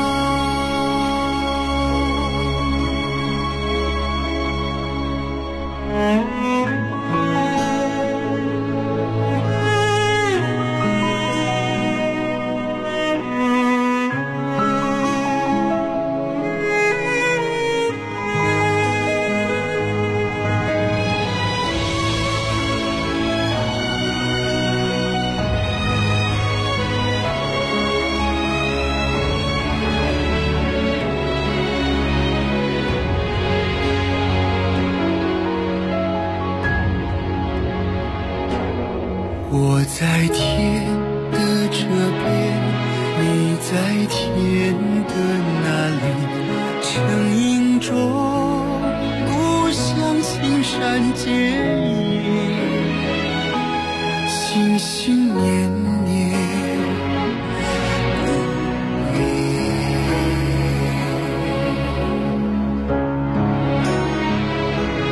我在天的这边，你在天的那里，成影中故乡青山见影，心心念念不已。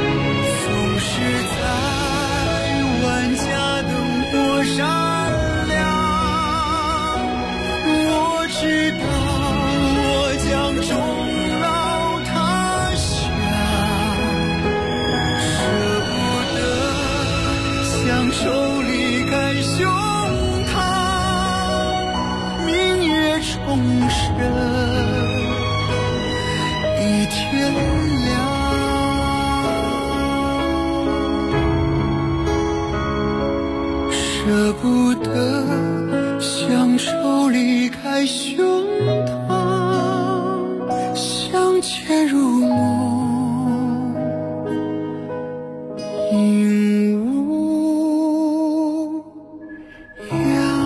舍不得相守离开胸膛，相见如梦，应无恙。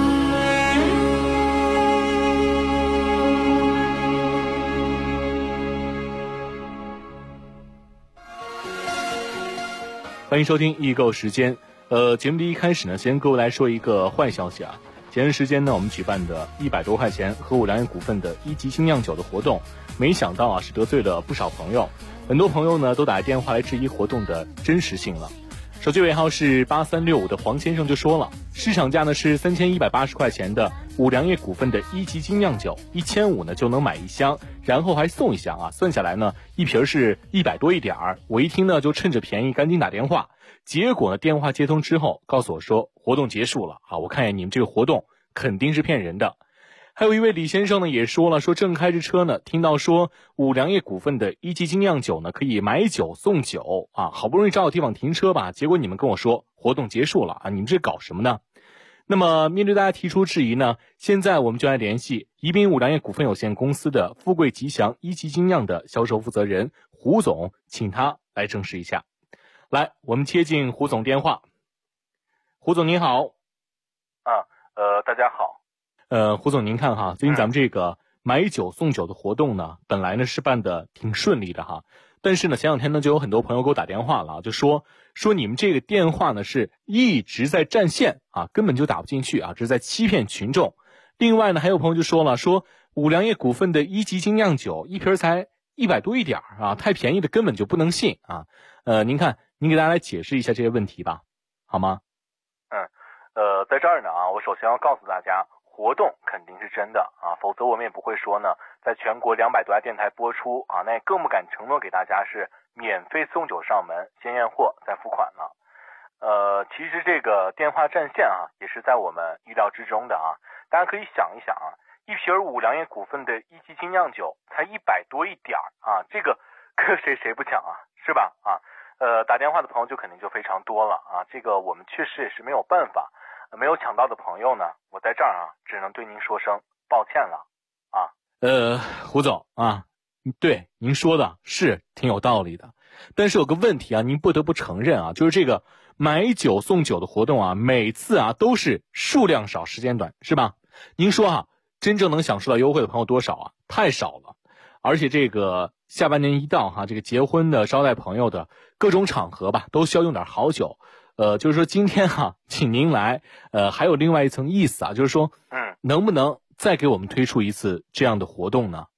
欢迎收听易购时间。节目的一开始呢，先各位来说一个坏消息啊。前段时间呢，我们举办的100多块钱和五粮液股份的1级精酿酒的活动，没想到啊是得罪了不少朋友，很多朋友呢都打电话来质疑活动的真实性了。手机尾号是8365的黄先生就说了，市场价呢是3180块钱的五粮液股份的1级精酿酒，1500呢就能买1箱，然后还送1箱啊，算下来呢一瓶是100多一点儿。我一听呢就趁着便宜赶紧打电话，结果呢电话接通之后告诉我说活动结束了啊，我看见你们这个活动肯定是骗人的。还有一位李先生呢也说了，说正开着车呢，听到说五粮液股份的1级精酿酒呢可以买酒送酒啊，好不容易找到地方停车吧，结果你们跟我说活动结束了啊，你们这搞什么呢？那么面对大家提出质疑呢，现在我们就来联系宜宾五粮液股份有限公司的富贵吉祥1级精酿的销售负责人胡总，请他来证实一下。来，我们接进胡总电话。胡总您好。 大家好。 胡总您看哈，最近咱们这个买酒送酒的活动呢，本来呢是办的挺顺利的哈，但是呢前两天呢就有很多朋友给我打电话了，就说你们这个电话呢是一直在占线啊，根本就打不进去啊，这是在欺骗群众。另外呢还有朋友就说了，说五粮液股份的1级精酿酒一瓶才100多一点啊，太便宜的根本就不能信啊。您看您给大家来解释一下这些问题吧，好吗？ 在这儿呢啊，我首先要告诉大家，活动肯定是真的啊，否则我们也不会说呢，在全国200多家电台播出啊，那也更不敢承诺给大家是免费送酒上门，先验货再付款了。其实这个电话占线啊，也是在我们意料之中的啊。大家可以想一想啊，一瓶五粮液股份的1级精酿酒才100多一点啊，这个搁谁不抢啊，是吧？啊，打电话的朋友就肯定就非常多了啊，这个我们确实也是没有办法。没有抢到的朋友呢，我在这儿啊，只能对您说声抱歉了啊。 胡总啊，对您说的是挺有道理的，但是有个问题啊，您不得不承认啊，就是这个买酒送酒的活动啊，每次啊都是数量少时间短，是吧？您说啊，真正能享受到优惠的朋友多少啊？太少了。而且这个下半年一到哈，这个结婚的、招待朋友的各种场合吧，都需要用点好酒。就是说今天哈，请您来，还有另外一层意思啊，就是说，能不能再给我们推出一次这样的活动呢？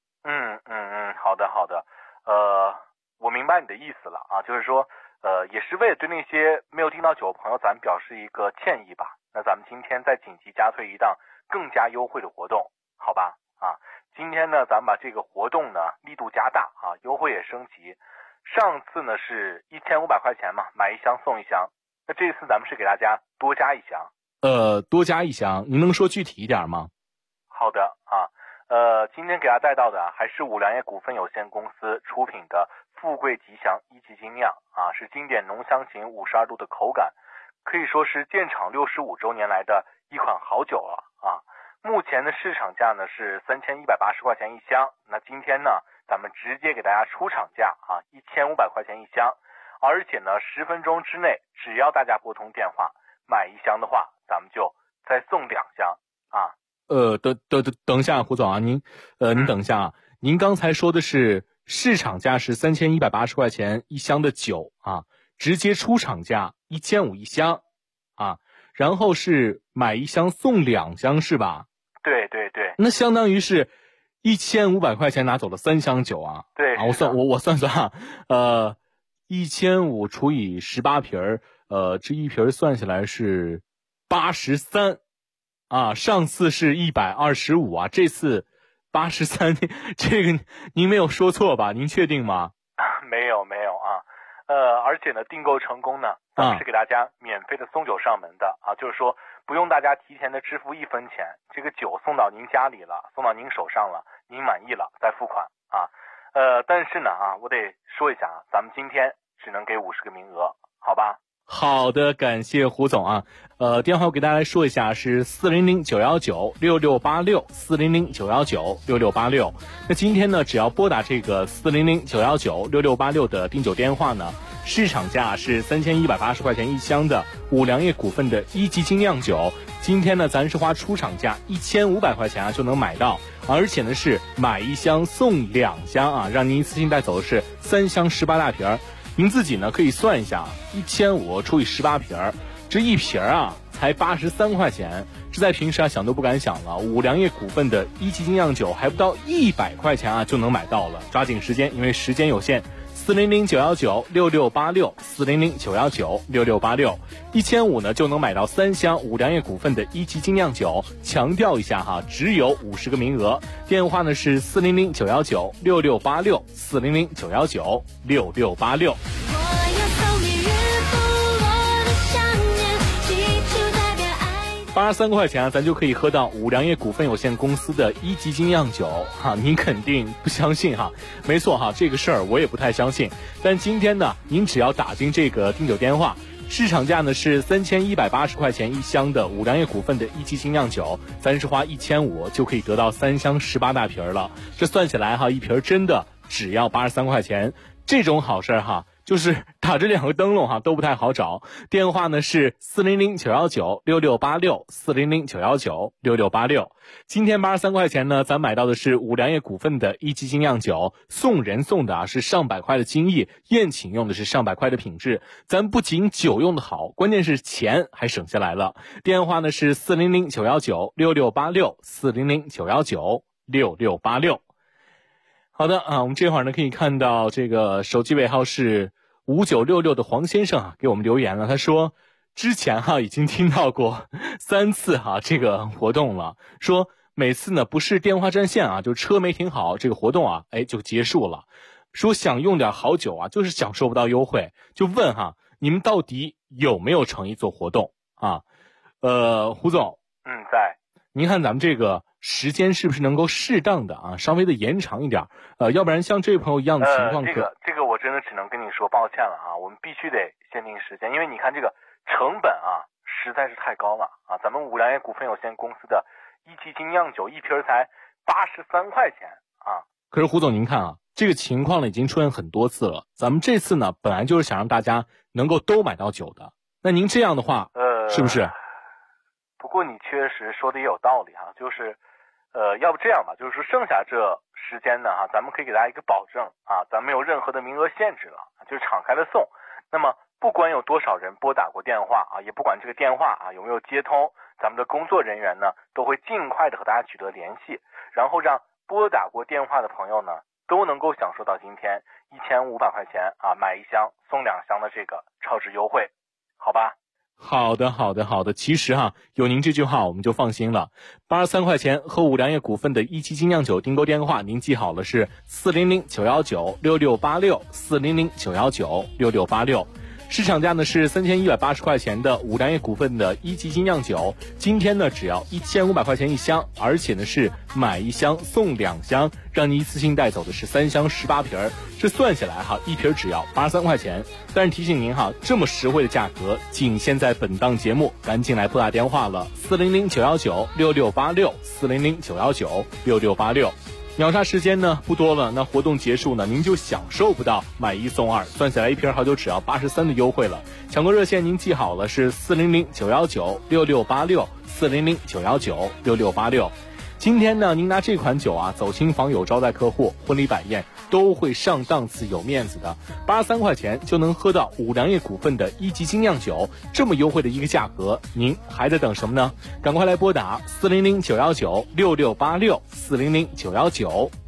好的，我明白你的意思了啊，就是说，也是为了对那些没有订到酒的朋友，咱们表示一个歉意吧。那咱们今天再紧急加推一档更加优惠的活动，好吧？啊，今天呢，咱们把这个活动呢力度加大啊，优惠也升级。上次呢是1500块钱嘛，买1箱送1箱。那这次咱们是给大家多加1箱。 多加1箱，您能说具体一点吗？ 好的啊，今天给大家带到的还是五粮液股份有限公司出品的富贵吉祥1级精酿啊，是经典浓香型52度的口感，可以说是建厂65周年来的一款好酒了啊。目前的市场价呢是3180块钱1箱，那今天呢咱们直接给大家出厂价啊，1500块钱1箱，而且呢10分钟之内，只要大家拨通电话买1箱的话，咱们就再送2箱啊。 等一下，胡总啊，您等一下啊，您刚才说的是市场价是3180块钱1箱的酒啊，直接出厂价15001箱啊，然后是买1箱送2箱是吧？ 对， 那相当于是1500块钱拿走了3箱酒啊。 对啊，我算啊，1500除以18瓶这一瓶算下来是83啊，上次是125啊，这次83，这个您没有说错吧？您确定吗？ 没有啊，而且呢订购成功呢，咱们是给大家免费的送酒上门的啊，就是说不用大家提前的支付1分钱，这个酒送到您家里了，送到您手上了，您满意了再付款啊。但是呢啊，我得说一下啊，咱们今天只能给50个名额，好吧？ 好的，感谢胡总啊。电话我给大家来说一下，是400-919-6686，400-919-6686。那今天呢，只要拨打这个400-919-6686的订酒电话呢，市场价是3180块钱一箱的五粮液股份的一级精酿酒，今天呢，咱是花出厂价1500块钱啊就能买到，而且呢是买一箱送2箱啊，让您一次性带走的是3箱18大瓶儿。您自己呢可以算一下，1500除以18瓶儿，这一瓶儿啊才83块钱，这在平时啊想都不敢想了。五粮液股份的一级精酿酒还不到100块钱啊就能买到了，抓紧时间，因为时间有限。400-919-6686，400-919-6686，1500呢就能买到3箱五粮液股份的一级精酿酒。强调一下哈，只有50个名额。电话呢是400-919-6686，400-919-6686。83块钱啊，咱就可以喝到五粮液股份有限公司的一级精酿酒哈，您肯定不相信哈？没错哈，这个事儿我也不太相信。但今天呢，您只要打进这个订酒电话，市场价呢是3180块钱一箱的五粮液股份的一级精酿酒，咱是花1500就可以得到3箱18大瓶了。这算起来哈，一瓶真的只要83块钱，这种好事哈。就是打这2个灯笼哈都不太好找，电话呢是400-919-6686，400-919-6686。今天83块钱呢，咱买到的是五粮液股份的一级精酿酒，送人送的啊是上百块的精益，宴请用的是上百块的品质。咱不仅酒用的好，关键是钱还省下来了。电话呢是400-919-6686，400-919-6686。好的啊，我们这会儿呢可以看到这个手机尾号是5966的黄先生啊给我们留言了，他说之前哈已经听到过3次哈这个活动了，说每次呢不是电话占线啊，就车没停好，这个活动啊就结束了。说想用点好酒啊，就是享受不到优惠，就问哈你们到底有没有诚意做活动啊？胡总， 在。 您看咱们这个时间是不是能够适当的啊，稍微的延长一点？要不然像这位朋友一样的情况， 这个我真的只能跟你说抱歉了啊，我们必须得限定时间，因为你看这个成本啊实在是太高了啊，咱们五粮液股份有限公司的一级精酿酒一瓶才83块钱啊。 可是胡总您看啊，这个情况呢已经出现很多次了，咱们这次呢本来就是想让大家能够都买到酒的，那您这样的话是不是？ 不过你确实说的也有道理哈，就是要不这样吧，就是说剩下这时间呢哈，咱们可以给大家一个保证啊，咱没有任何的名额限制了，就是敞开的送。那么不管有多少人拨打过电话啊，也不管这个电话啊有没有接通，咱们的工作人员呢都会尽快的和大家取得联系，然后让拨打过电话的朋友呢都能够享受到今天1500块钱啊买1箱送2箱的这个超值优惠，好吧？ 好的。其实哈，有您这句话我们就放心了。83块钱和五粮液股份的一级精酿酒订购电话，您记好了是400-919-6686，400-919-6686。市场价呢是3180块钱的五粮液股份的一级精酿酒，今天呢只要1500块钱一箱，而且呢是买1箱送2箱，让你一次性带走的是3箱18瓶儿，这算下来哈，一瓶只要83块钱。但是提醒您哈，这么实惠的价格仅限在本档节目，赶紧来拨打电话了，400-919-6686，400-919-6686。秒杀时间呢不多了，那活动结束呢，您就享受不到买1送2，算下来一瓶好酒只要83的优惠了。抢购热线您记好了是400-919-6686，400-919-6686。今天呢，您拿这款酒啊走亲访友、招待客户、婚礼摆宴都会上档次有面子的。83块钱就能喝到五粮液股份的一级精酿酒，这么优惠的一个价格，您还在等什么呢？赶快来拨打400-919-6686，400-919